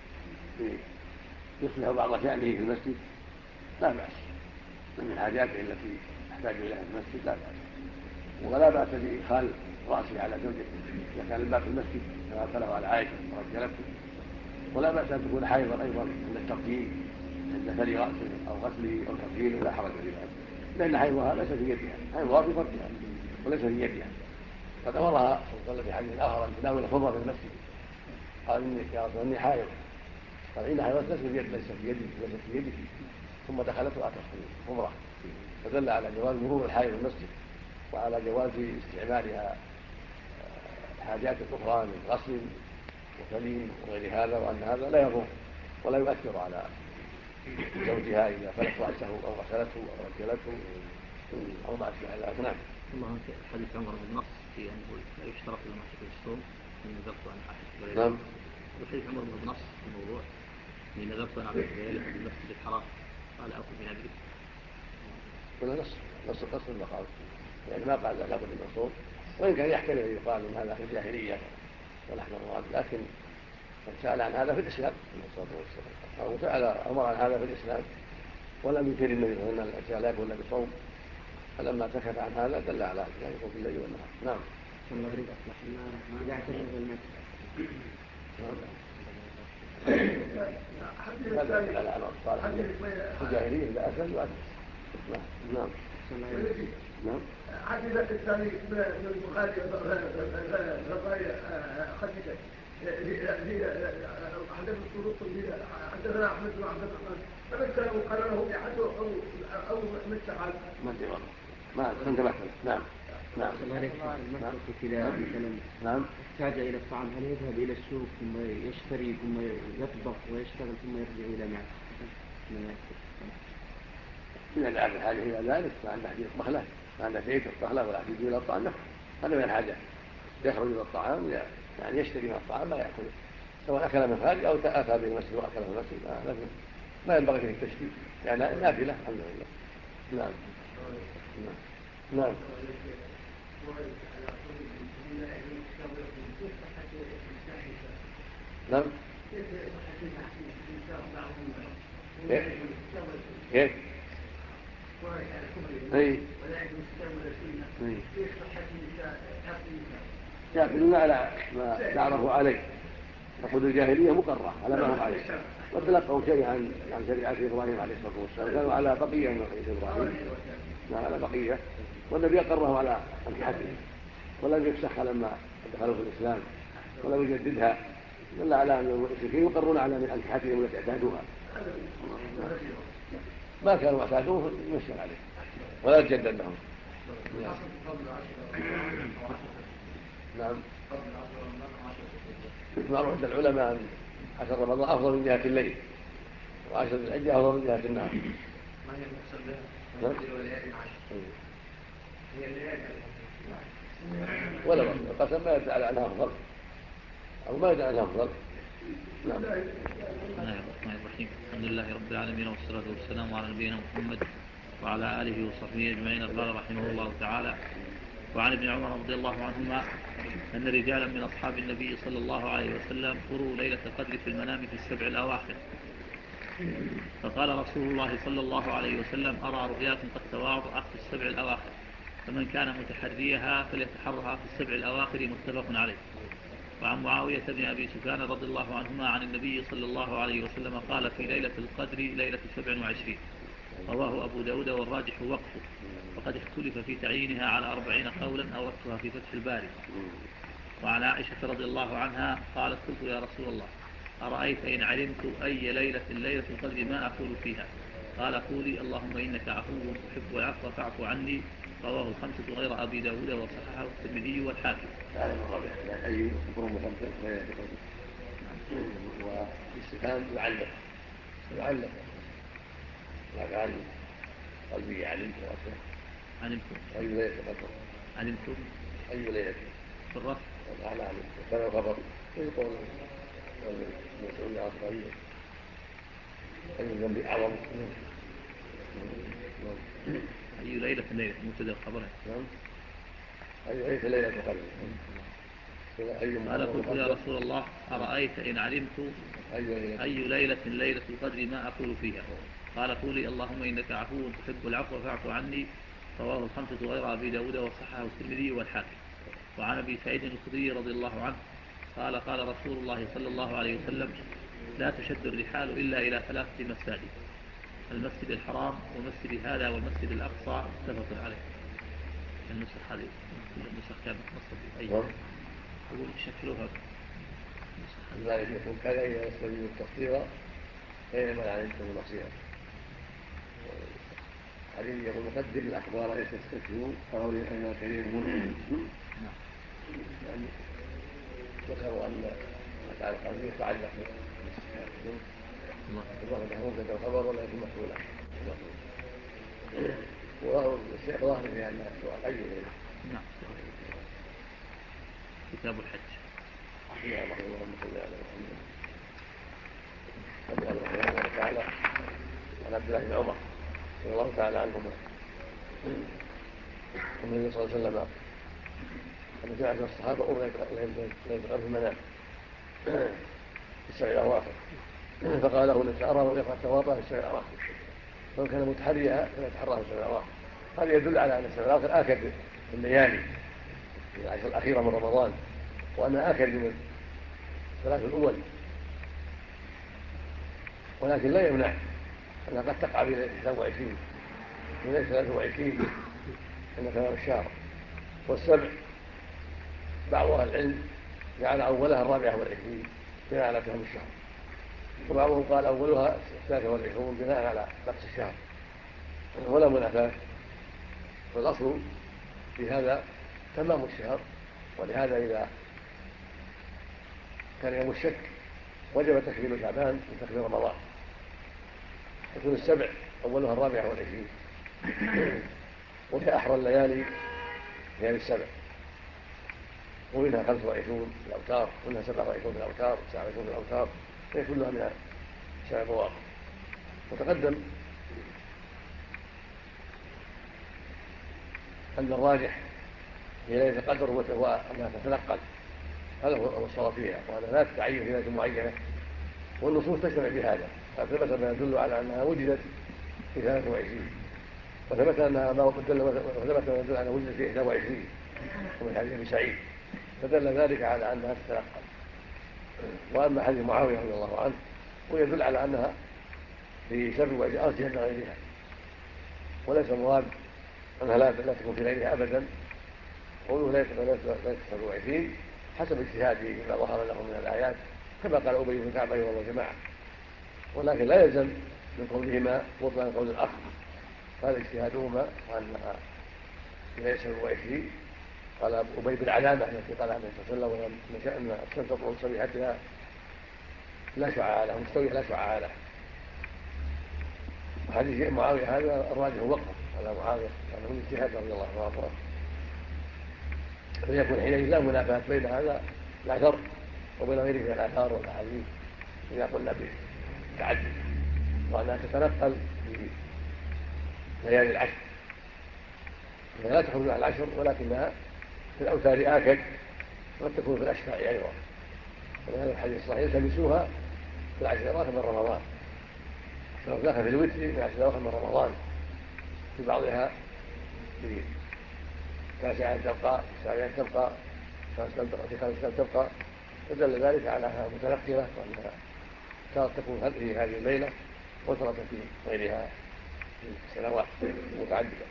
يصلح بعض شأنه في المسجد لا بأس، من حاجاته التي تحتاج إليها في المسجد لا بأس. ولا بأس بإدخال رأسه على زوجته إذا كان الباب في المسجد كما أدخله على عائشة ورجلته. ولا بأس أن تكون حائضا أيضا عند الترجيل عند فلي رأسه أو غسله أو ترجيله لا حرج في ذلك، لأن حيضها ليس في يدها، حيضها في فرجها وليس في يدها. قد أمرها صلى الله عليه وسلم في حديث آخر أن تناول الخمرة في المسجد، قال يا رسول إني حائض، قال إن حيضت ليس في يدك ثم دخلت وأتت الخمرة، فدل على جواز مرور الحائض في المسجد وعلى جواز استعمالها حاجات أخرى من غسل وكليم وغير هذا، وأن هذا لا يضر ولا يؤثر على زوجها إذا فلت رأسه أو غسلته أو رجلته أو ما أشبه ذلك. نعم. الله حديث عمر بن نص في أنه لا يشترط لما في الصوم إن نذرت أن أحج. نعم. وحديث عمر بن نص في الموضوع إن نذرت أن أحج ليلة في المسجد الحرام قال أخذ من أجلك. ولا نص المقام يعني ما قال لا بد من الصوم، وإن كان يحتمل أن يقال إن هذا في الجاهلية ونحن مراد، لكن من سأل عن هذا في الإسلام أو سأل عمر عن هذا في الإسلام ولم ينكر النبي صلى الله عليه وسلم الأشياء لا يكون إلا بصوم، فلما سكت عن هذا دل على لا يكون في الليل والنهار. نعم. إذا اعتكف المسجد هذا على العمل الصالح في الجاهلية إذا أسلم يؤثر. نعم. نعم. حديث الثاني من البخاري رضايا خديجة حدث الطرق حدثنا أحمد بن عبد الرحمن فذكر وقرره بأحد أو مستحال ما أدري والله ما كنت مثلا. نعم. نعم. الله عليك المسجد إذا مثلا نعم احتاج إلى الطعام هل يذهب إلى السوق ثم يشتري ثم يطبخ ويشتغل ثم يرجع إلى معه؟ من العاب الحاجة إلى ذلك ما عنده حديث الطخلة ما عنده بيت الطخلة ولا حديث إلى الطعام هذا من الحاجة يخرج إلى الطعام يعني يشتري من الطعام ما يأكل سواء أكل من خارج أو أتى بالمسجد وأكل في المسجد ما ينبغي فيه التشتيت يعني نافلة الحمد لله. نعم نعم نعم كيف؟ يعقلون على ما تعرفوا عليه عقود الجاهلية مقرة على ما هم عليه وتلقوا شيء عن شريعة إبراهيم عليه الصلاة والسلام كانوا على بقية من شريعة إبراهيم على بقية والنبي أقرهم على أنكحتهم ولم يفسخها لما دخلوا في الإسلام ولم يجددها دل على أن المشركين يقرون على أنكحتهم التي اعتادوها ما كانوا اعتادوه يمشي عليه ولا يتجدد لهم. نعم معروف عند العلماء أن 10 رمضان أفضل من جهة الليل و10 ذي الحجة أفضل من جهة النهار. ما هي المقصود بها؟ هي الليالي ولا القسم ما يدعي عنها أفضل أو ما يدعي عنها أفضل. نعم. بسم الله الرحمن الرحيم. الحمد لله رب العالمين والصلاة والسلام على نبينا محمد وعلى آله وصحبه أجمعين. قال رحمه الله تعالى: وعن ابن عمر رضي الله عنهما أن رجالا من أصحاب النبي صلى الله عليه وسلم رؤوا ليلة القدر في المنام في السبع الأواخر، فقال رسول الله صلى الله عليه وسلم: أرى رؤياكم قد تواطأت في السبع الأواخر، فمن كان متحريها فليتحرها في السبع الأواخر. متفق عليه. وعن معاوية بن أبي سفيان رضي الله عنهما عن النبي صلى الله عليه وسلم قال: في ليلة القدر ليلة 27. رواه أبو داود والراجح وقفه، وقد اختلف في تعيينها على 40 قولا أوردتها في فتح الباري. وعن عائشة رضي الله عنها قالت: قلت يا رسول الله أرأيت إن علمت أي ليلة القدر ما أقول فيها؟ قال: قولي اللهم إنك عفو تحب العفو فاعف عني. رواه الخمسة غير أبي داود وصححه الترمذي والحاكم. أي يكون مخمسة غير القدر والاستفهام لعله لكن قلبي علمت أي ليلة القدر علمتم أي ليلة بالرفع على كان الخبر يقول المسؤول عن طريق أي ذنب أعظم أي ليلة مبتدأ الخبر. أي ليلة القدر. قال: قلت يا رسول الله أرأيت إن علمت أي ليلة القدر ما أقول فيها؟ قال: قولي اللهم إنك عفو تحب العفو فاعف عني. رواه الخمسة غير أبي داود وصححه الترمذي والحاكم. وعن أبي سعيد الخدري رضي الله عنه قال: قال رسول الله صلى الله عليه وسلم: لا تشد الرحال إلا إلى 3 مساجد: المسجد الحرام ومسجد هذا والمسجد الأقصى. متفق عليه. النسخ هذه كل النسخ كانت نصب أي أقول شكلها ذلك يكون كذا يستجيب التفسير فيما علمتم المصير. حديث يقول مقدم الأخبار يستسكتون قولي أن الكريم منهم يعني ذكروا أن تعالى القلبي يتعلق الله ممكن الخبر ولا يكون مفعولا والشيخ ظاهر في أن السؤال أي ليلة. نعم. كتاب الحج. اللهم صل على محمد. الله تعالى عن عبد الله بن عمر رضي الله تعالى عنهما النبي صلى الله عليه وسلم أن جاء من الصحابة ليلة في المنام في السبع الأواخر فقال له: لك أرى رؤيا قد تواطأ في السبع الأواخر، فمن كان متحريها فليتحرها في السبع الأواخر. هذا يدل على أن السبع الأواخر آكد الليالي في العشر الأخيرة من رمضان، وأنها آكد من الثلاث الأول، ولكن لا يمنع أنها قد تقع في 23 من 23 عند تمام الشهر. والسبع بعض أهل العلم جعل أولها 24 بناء على تمام الشهر، وبعضهم قال أولها 23 بناء على نقص الشهر، ولا منافاة. والأصل في هذا تمام الشهر، ولهذا إذا كان يوم الشك وجب تكميل شعبان وتكميل رمضان، يكون السبع أولها 24 وهي أحرى الليالي ليالي السبع، ومنها 25 في الأوتار، ومنها 27 في الأوتار، 29 في الأوتار، هي كلها من 7 مواقف. وتقدم أن الراجح في ليلة القدر هو أنها تتنقل، هذا هو الصواب فيها، وأنها لا تتعين في ليلة معينة، والنصوص تجتمع بهذا، فثبت ما يدل على أنها وجدت في 23، وثبت أنها وثبت ما يدل على أنها وجدت في 21 ومن حديث أبي سعيد، فدل ذلك على أنها تتنقل. وأما حديث معاوية رضي الله عنه ويدل على أنها في 27 أرجح من غيرها، وليس المراد أنها لا تكون في غيرها أبدا. قوله ليلة 27 حسب اجتهاده بما ظهر له من الآيات، كما قال أبي بن كعب أيضا وجماعة، ولكن لا يلزم من قولهما بطلان قول الآخر، هذا اجتهادهما وأنها في ليلة 27. قال أبي بالعلامة التي قالها النبي صلى الله عليه وسلم أن الشمس تطلع صبيحتها لا شعاع له، مستوية لا شعاع له. حديث معاوية هذا الراجح وقف على معاوية لأنه اجتهاد رضي الله عنه، فيكون حينئذ لا منافاة بين هذا الأثر وبين غيره من الآثار والأحاديث إذا قلنا بالتعدد، وأنها تتنقل في ليالي العشر، لا تخرج على العشر ولكنها في الأوتار آكد، قد تكون في الأشفاء أيضا، ولهذا الحديث الصحيح يلتمسوها في العشر الأواخر من رمضان، ذاك في الوتر في العشر الأواخر من رمضان، في بعضها في 9 تبقى، في 7 تبقى، في 5 تبقى، فدل ذلك على أنها متنقلة، وأنها كانت تكون في هذه الليلة وترة في غيرها في سنوات متعددة.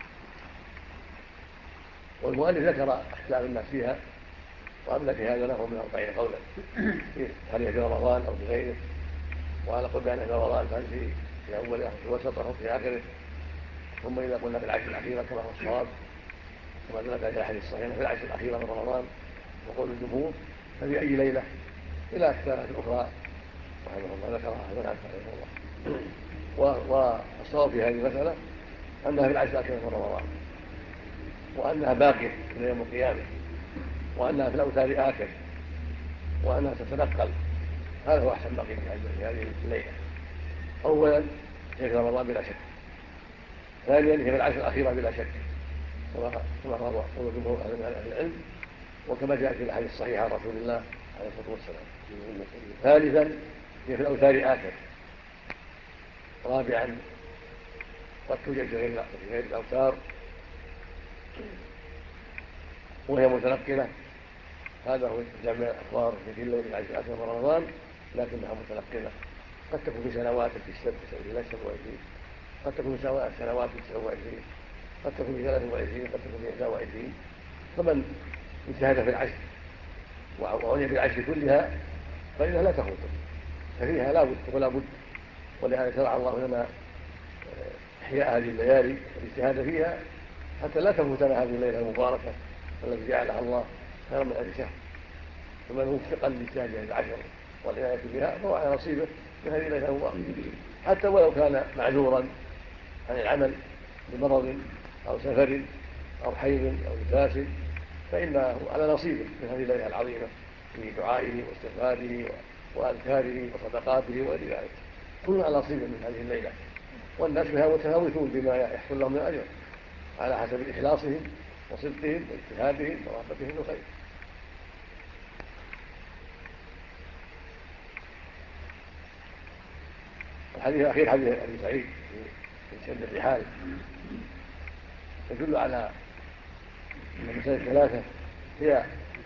والمؤلف ذكر اختلاف الناس فيها، وأملى في هذا له من 40 قولا، هل هي في رمضان أو في غيره، وأنا قل بأنها في رمضان، فهل في أوله أو في وسطه أو في آخره. ثم إذا قلنا في العشر الأخيرة كما هو الصواب، كما دلت عليه الحديث الصحيح في العشر الأخيرة من رمضان وقول الجمهور، ففي أي ليلة إلى اختلافات أخرى رحمه الله ذكرها من عنه رحمه الله. والصواب في هذه المسألة أنها في العشر الأخيرة من رمضان، وأنها باقية إلى يوم القيامة، وأنها في الأوتار آكل، وأنها تتنقل. هذا هو أحسن بقية في هذه الليلة. أولا هي في رمضان بلا شك، ثانيا هي في العشر الأخيرة بلا شك كما روى جمهور أهل العلم، وكما جاء في الأحاديث الصحيحة عن رسول الله عليه الصلاة والسلام. ثالثا هي في الأوتار آكل. رابعا قد توجد في غير الأوتار وهي متنقلة، هذا هو جمع الأخبار في الليل العشر الأخيرة من رمضان، لكنها متنقلة، قد تكون في سنوات في 27، قد تكون في سنوات في 29، قد تكون في 23، قد تكون في 21. فمن اجتهد في العشر وعني بالعشر كلها فإنها لا تفوت، ففيها لا بد ولا بد، ولهذا شرع الله لنا إحياء هذه الليالي والاجتهاد فيها حتى لا تفوتنا هذه الليلة المباركة التي جعلها الله خيرا من 1000 شهر. فمن موفقا لاجتهاد هذه العشر والعناية بها فهو على نصيبه من هذه الليلة المباركة، حتى ولو كان معذورا عن العمل بمرض أو سفر أو حيض أو نفاس، فإنه على نصيبه من هذه الليلة العظيمة في دعائه واستغفاره وأذكاره وصدقاته وغير ذلك، كل على نصيبه من هذه الليلة. والناس بها متفاوتون بما يحصل لهم من أجر على حسب إخلاصهم وصدقهم واجتهادهم ورغبتهم في الخير. الحديث الأخير حديث أبي سعيد في شد الرحال يدل على أن المسائل الثلاثة هي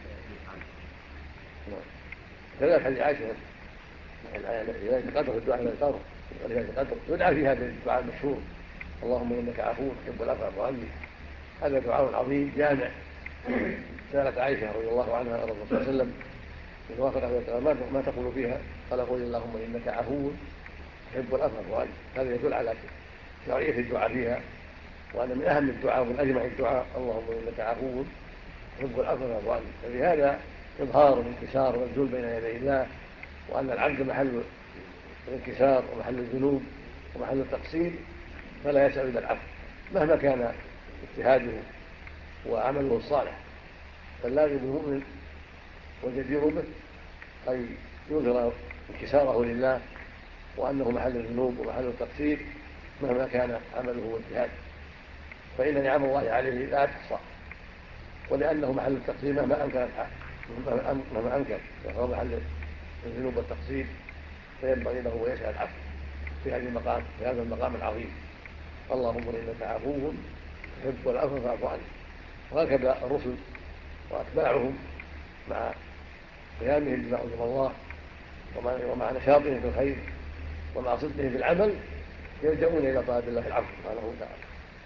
كذلك حديث عائشة ليلة القدر، الدعاء ليلة القدر وليلة القدر يدعى فيها بالدعاء المشهور اللهم إنك عفو تحب العفو فاعف عني. هذا دعاء عظيم جامع. سألت عائشة رضي الله عنها عن الرسول صلى الله عليه وسلم إن وافق عليه السلام ما تقول فيها؟ قال قل اللهم إنك عفو تحب العفو فاعف عني. هذا يدل على شرعية الدعاء فيها، وأن من أهم الدعاء ومن أجمع الدعاء اللهم إنك عفو تحب العفو فاعف عني. ففي هذا إظهار الانكسار والذل بين يدي الله، وأن العبد محل الانكسار ومحل الذنوب ومحل التقصير، فلا يسأل إلا العفو مهما كان اجتهاده وعمله الصالح، فاللازم المؤمن والجدير به أن يظهر انكساره لله وأنه محل الذنوب ومحل التقصير مهما كان عمله واجتهاده، فإن نعم الله عليه لا تحصى، ولأنه محل التقصير مهما أنكر فهو محل الذنوب والتقصير، فينبغي له ويسعى العفو في هذا المقام العظيم. اللهم إنك عفو تحب العفو فاعف عنه. وهكذا الرسل وأتباعهم مع قيامهم بما أوجب الله ومع نشاطهم في الخير ومع صدقهم في العمل يلجؤون إلى طلب الله العفو سبحانه وتعالى.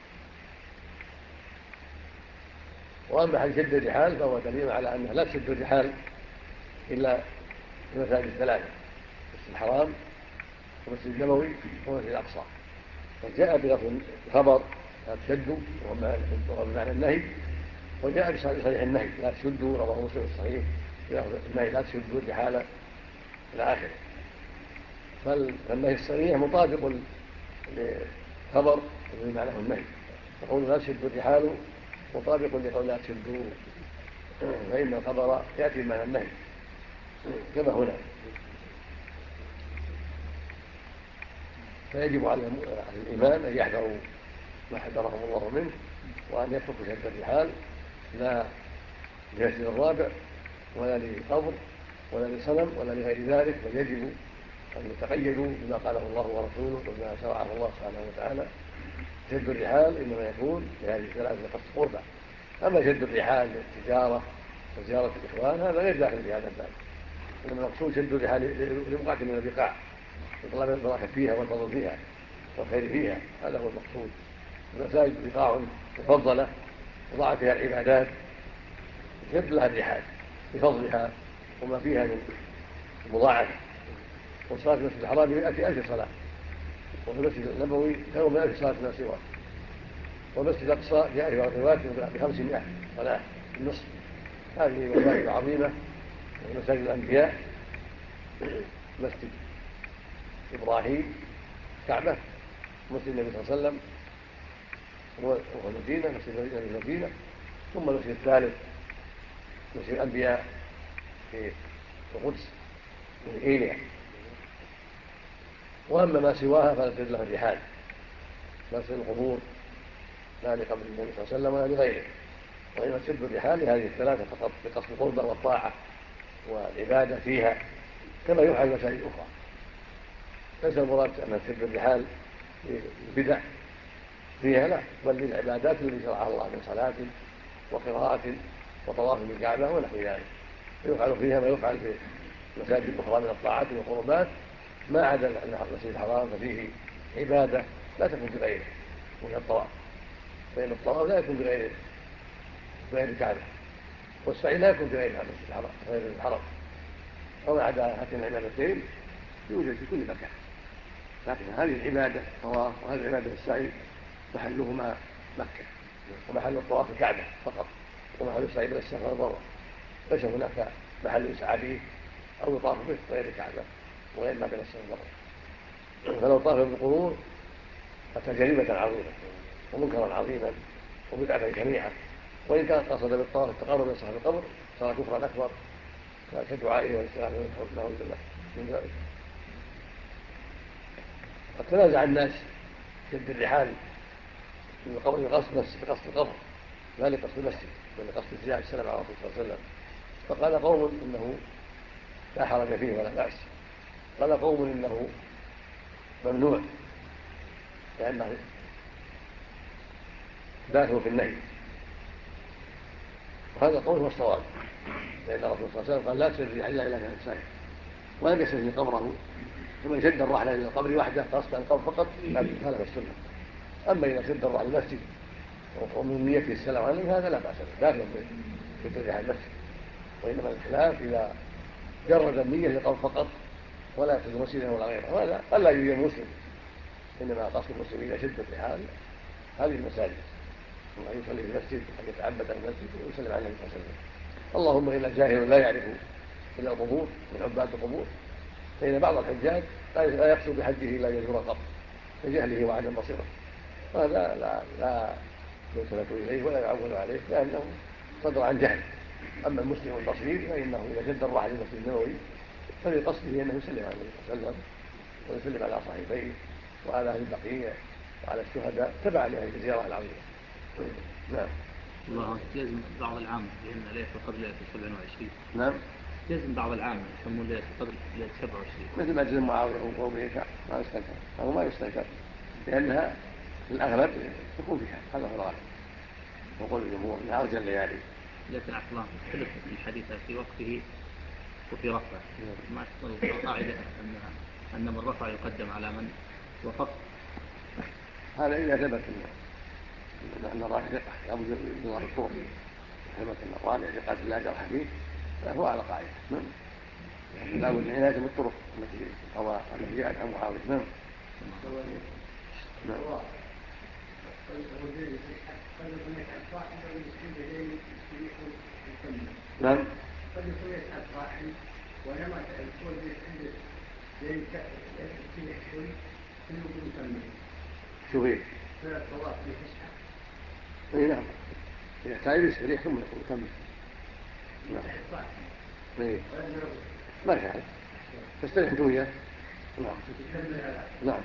وأما حال شد الرحال فهو دليل على أنها لا تشد الرحال إلا في المساجد الثلاثة: المسجد الحرام والمسجد النبوي والمسجد الأقصى. فجاء بلفظ الخبر لا تشدوا وهو بمعنى النهي، وجاء بصريح النهي لا تشدوا، رواه مسلم الصحيح بلفظ النهي لا تشدوا الرحال إلى آخره. فالنهي الصريح مطابق للخبر بمعنى النهي، يقول لا تشدوا الرحال مطابق لقول لا تشدوا، فإن الخبر يأتي بمعنى النهي كما هنا. فيجب على الإيمان أن يحذروا ما حذرهم الله منه، وأن يتركوا شد الرحال لا لمسجد الرابع ولا لقبر ولا لصنم ولا لغير ذلك، بل يجب أن يتقيدوا بما قاله الله ورسوله وما شرعه الله سبحانه وتعالى. شد الرحال إنما يكون لهذه الثلاثة لقصد قربى. أما شد الرحال للتجارة وزيارة الإخوان هذا غير داخل في هذا الباب، إنما المقصود شد الرحال لبقعة من البقاع لطلب البركة فيها والفضل فيها والخير فيها، هذا هو المقصود. المساجد بقاع مفضلة وضع فيها العبادات يشد لها الرحال بفضلها وما فيها من مضاعفة. وصلاة المسجد الحرام 100,000 صلاة، وفي المسجد النبوي خير من 1000 صلاة ما سواه، والمسجد الأقصى جاء في الروايات ب500 صلاة النصف. هذه مساجد عظيمة ومساجد الأنبياء: مسجد إبراهيم كعبة، مسجد النبي صلى الله عليه وسلم وهو المدينة، مسجد النبي في المدينة، ثم المسجد الثالث مسجد الأنبياء في القدس من إيليا. وأما ما سواها فلا تجد له الرحال، مسجد القبور لا لقبر النبي صلى الله عليه وسلم ولا لغيره، وإنما تشد الرحال لهذه الثلاثة فقط بقصد القربى والطاعة والعبادة فيها كما يفعل المساجد الأخرى. ليس المراد أن تشد الرحال للبدع فيها، لا، بل للعبادات التي شرعها الله من صلاة وقراءة وطواف بالكعبة ونحو ذلك، فيفعل فيها ما يفعل في المساجد الأخرى من الطاعات والقربات، ما عدا المسجد الحرام ففيه عبادة لا تكون بغيره من الطواف، فإن الطواف لا يكون بغير الكعبة، والسعي لا يكون بغير المسجد الحرام، وما عدا هاتين العبادتين يوجد في كل مكان. لكن هذه العبادة الطواف وهذه العبادة السعي محلهما مكة، ومحل الطواف الكعبة فقط، ومحل السعي بين الصفا والمروة، ليس هناك محل يسعى به أو يطاف به غير الكعبة وغير ما بين الصفا والمروة. فلو طاف بالقبور أتى جريمة عظيمة ومنكرا عظيما وبدعة شنيعة، وإن كان قصد بالطواف التقرب من صاحب القبر صار كفرا أكبر كدعائه والاستغاثة من ذلك. قد تنازع الناس شد الرحال من القبر لقصد القبر لا لقصد المسجد بل لقصد اتباع السلام على الرسول صلى الله عليه وسلم. فقال قوم إنه لا حرج فيه ولا بأس، قال قوم إنه ممنوع لأنه داخل في النهي، وهذا القول هو الصواب، لأن الرسول صلى الله عليه وسلم قال لا تشد الرحال إلا كان سائر ولم يستثني قبره، فمن شد الرحل إلى القبر وحده قصدا القبر فقط خالف السنة. أما إذا شد الرحل المسجد ومن نيته السلام عليهم هذا لا بأس به، داخل في شد الرحال المسجد، وإنما الخلاف إذا جرد النية للقبر فقط ولا يقصد مسجدا ولا غيره، وهذا ألا يريد المسلم، إنما قصد المسلم إذا شد الرحال هذه المساجد، وأن يصلي في المسجد وأن يتعبد في المسجد ويسلم على النبي صلى الله عليه وسلم. اللهم إلا جاهل لا يعرف إلا القبور من عباد القبور، فإن بعض الحجاج لا يقصد بحجه إلا يزور القبر لجهله وعدم بصيرته، وهذا لا يلتفت إليه ولا يعول عليه لأنه صدر عن جهل. أما المسلم البصير فإنه إذا شد الرحل إلى المسجد النبوي ففي قصده أنه يسلم على النبي صلى الله عليه وسلم ويسلم على صاحبيه وعلى أهل البقيع وعلى الشهداء تبعا لهذه الزيارة العظيمة. نعم. الله لازم بعض العام لأن ليلة القدر ليلة 27. نعم. لازم بعض العام يسمون ليلة القدر ليلة 27 مثل ما جزم معاوية وقومه ما يستنكر أو ما يستنكر لأنها في الأغلب تكون فيها. هذا هو الغالب وقول الجمهور من أرجى الليالي. لكن أحلام اختلف الحديث في وقته وفي رفعه ما تقول القاعدة أن من رفع يقدم على من وقف. هذا إذا ثبت أن الراجح ثقة أبو جزار الطور ثبت أن الراجح ثقة لا جرح فيه فهو على قاعدة. لا بد من عناية بالطرق التي جاءت عن معاوية. نعم. نعم. قد يكون يسأل قائل ولما تكون عنده زي يسأل شوي إنه يكمل. شو هي؟ في الطواف يسحب. إيه نعم. إذا تعب يستريح ثم يقول كمل. نعم. إيه. ما يفعل. تستريح دوية. نعم. نعم.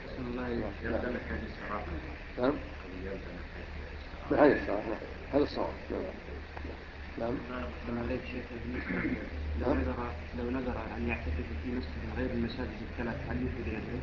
نعم. من هذه الصلاة. هذا الصواب. نعم. عليك شيخ بالنسبة لو نذر أن يعتكف في مسجد غير المساجد الثلاث هل يفيد له؟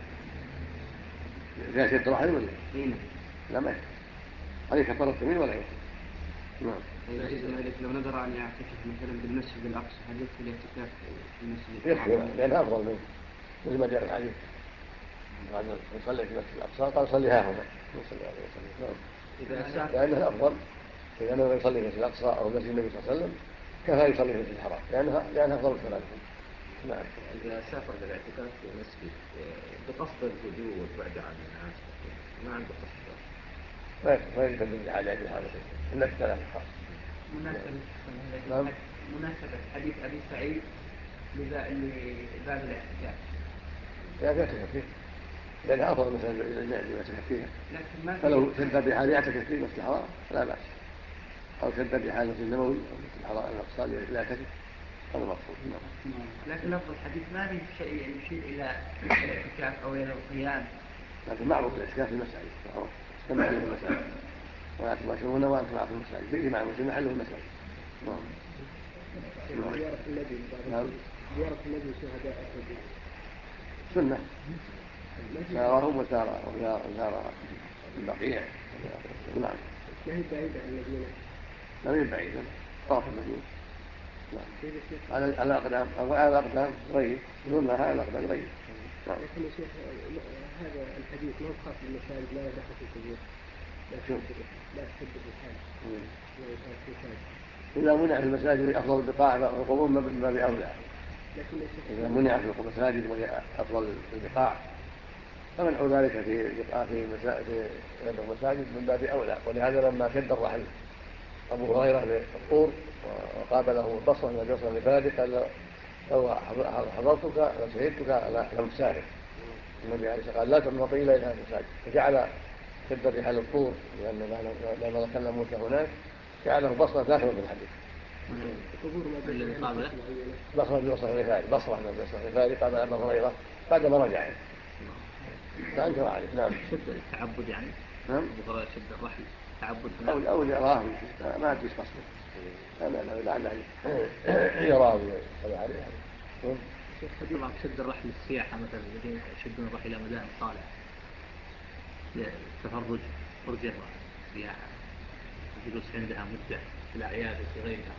إذا شد رحل ولا؟ إيه. لا ما يفيد. عليك كفارة يمين ولا يفيد؟ نعم. لو نذر أن يعتكف مثلا بالمسجد الأقصى هل يكفي الاعتكاف في المسجد؟ يكفي لأنها أفضل منه مثل ما جاء الحديث قال يصلي في المسجد الأقصى قال صلي ها هنا صلى الله عليه وسلم. نعم. لأنها أفضل. إذا أنه يصلي في المسجد الأقصى أو مسجد النبي صلى الله عليه وسلم كفى يصلي في المسجد الحرام لأنها أفضل الصلاة. نعم. إذا سافر للاعتكاف في مسجد بقصد الهدوء والبعد عن الناس ما عنده قصد ما يتبدل لحاجات الحاجة إلا في الثلاث الخاص. مناسبة حديث أبي سعيد لباب الاعتكاف. يعتكف فيه لأنها أفضل مثلا الذي يعتكف فيها. فلو شد بحال يعتكف في المسجد الحرام لا بأس أو شد بحال المسجد النبوي أو المسجد الحرام الأقصى لا يعتكف هذا مقصود. لكن لفظ الحديث ما في شيء يشير إلى الاعتكاف أو إلى القيام. لكن معروف الاعتكاف في المساجد كما في المساجد ولا تباشرون وأنتم معكم المساجد بإجماع المسلمين محله المساجد. زيارة النبي شهداء أحد سنة زارهم وزار البقيع. نعم. ما هي بعيدة عن المدينة؟ ما هي بعيدة طرف المدينة. نعم. على الأقدام أو على الأقدام غير يقولونها على الأقدام غير. لكن يا شيخ هذا الحديث ما خاص بالمساجد لا يدخل في الكبير لا تحب الرحال إذا منع في المساجد أفضل البقاع فالقبور من باب أولى. إذا منع في المساجد وهي أفضل البقاع فمنع ذلك في غير المساجد من باب أولى. ولهذا لما شد الرحل أبو هريرة للطور وقابله البصرة من البصرة لفادك قال لو حضرتك لشهدتك لم تسافر. النبي عليه الصلاة والسلام قال لا تنفضي إلى هذه المساجد فجعل شد رحال الطور لأن كان موسى هناك جعله بصرة داخل في الحديث. بصرة لفادك قال أبو هريرة بعدما رجع فأنت وعليك. نعم. شد التعبد يعني. نعم. أبو هريرة شد الرحل تعبد أو يراه ما أدري قصده أنا لعله يراه ولا عليه. طبعا شد الرحل للسياحة مثلا الذين يشدون الرحل إلى مدائن صالح للتفرج فرجة سياحة الجلوس عندها مدة في الأعياد وفي غيرها.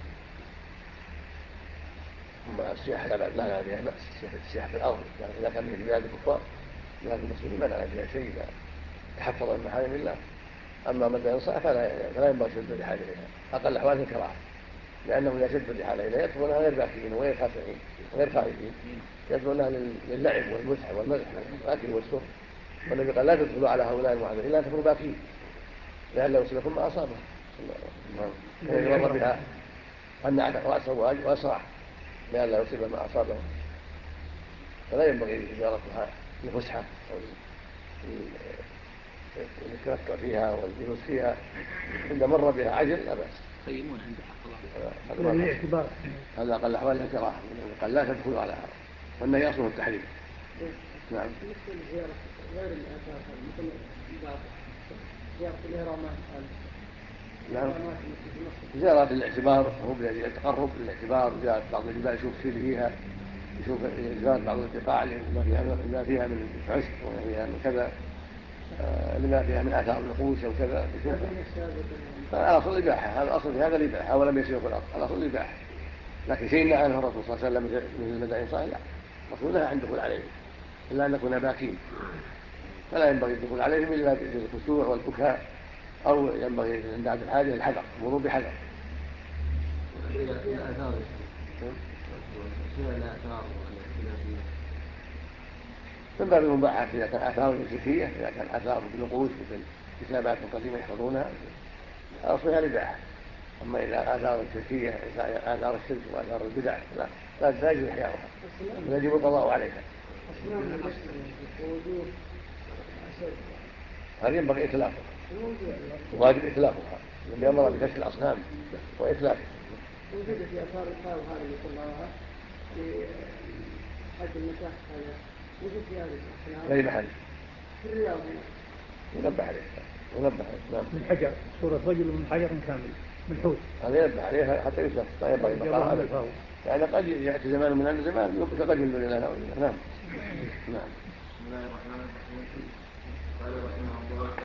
السياحة لا بأس السياحة في الأرض إذا كان في بلاد الكفار بلاد المسلمين ما لا فيها شيء إذا تحفظ من محارم الله. أما مدائن صالح فلا ينبغي شد الرحال إليها أقل أحوال الكراهة لأنه إذا شد الرحال إليها يدخلونها غير باكين وغير خاشعين غير خائفين يدخلونها للعب والمزح والمزح والأكل والشرب. والنبي قال لا تدخلوا على هؤلاء المعذرين إلا أن تكونوا باكين لأنه يصيبكم ما أصابه. كان يمر بها أن أعتق رأسه وأسرع لئلا يصيب ما أصابه. فلا ينبغي زيارتها لفسحة أو يتمتع فيها والجلوس فيها إذا مر بها عجل لا بأس. يقيمون عند حق الله. الاعتبار هذا أقل الأحوال الكراهة، قال لا تدخل على هذا، والنهي أصله التحريم. نعم. غير الآثار مثل زيارة الإهرامات. نعم. زيارة الاعتبار هو التقرب للاعتبار، زيارة بعض الجبال يشوف فيها، يشوف زيارة بعض البقاع لما فيها من عشب وما فيها من كذا، لما فيها من آثار النقوش أو كذا يشوفها. فالأصل الإباحة، هذا الأصل في هذا الإباحة ولم يسير في الأرض، الأصل الإباحة. لكن شيء نهى عنه الرسول صلى الله عليه وسلم من المدائن صحيح لا، الرسول نهى عن الدخول عليه إلا أن نكون باكين، فلا ينبغي الدخول عليهم إلا بالخشوع والبكاء، أو ينبغي عند بعد الحاجة الحذر، المرور بحذر. من باب المباحات إذا كان آثار شركية، إذا كان آثار بنقوش مثل كتابات قديمة يحفظونها أصلها الإباحة. أما إذا آثار شركية، آثار الشرك وآثار البدع لا يجب إحياؤها، يجب القضاء عليها. هذا ينبغي إتلافها، واجب إتلافها، الذي أمر بكسر الأصنام وإتلافها. وجد في آثار الخاو هذا اللي طلعها في حد المساح هذا وجد في هذه الأصنام. أي محل؟ في الرياض. ينبه عليه. نعم. من حجر، صورة رجل من حجر كامل من حوت. هذا ينبه عليها حتى يسلف، لا ينبغي البقاء عليه. يعني قد يأتي زمان من هذا الزمان فقد ينبغي لنا. نعم. نعم. بسم الله الرحمن الرحيم. قال رحمه الله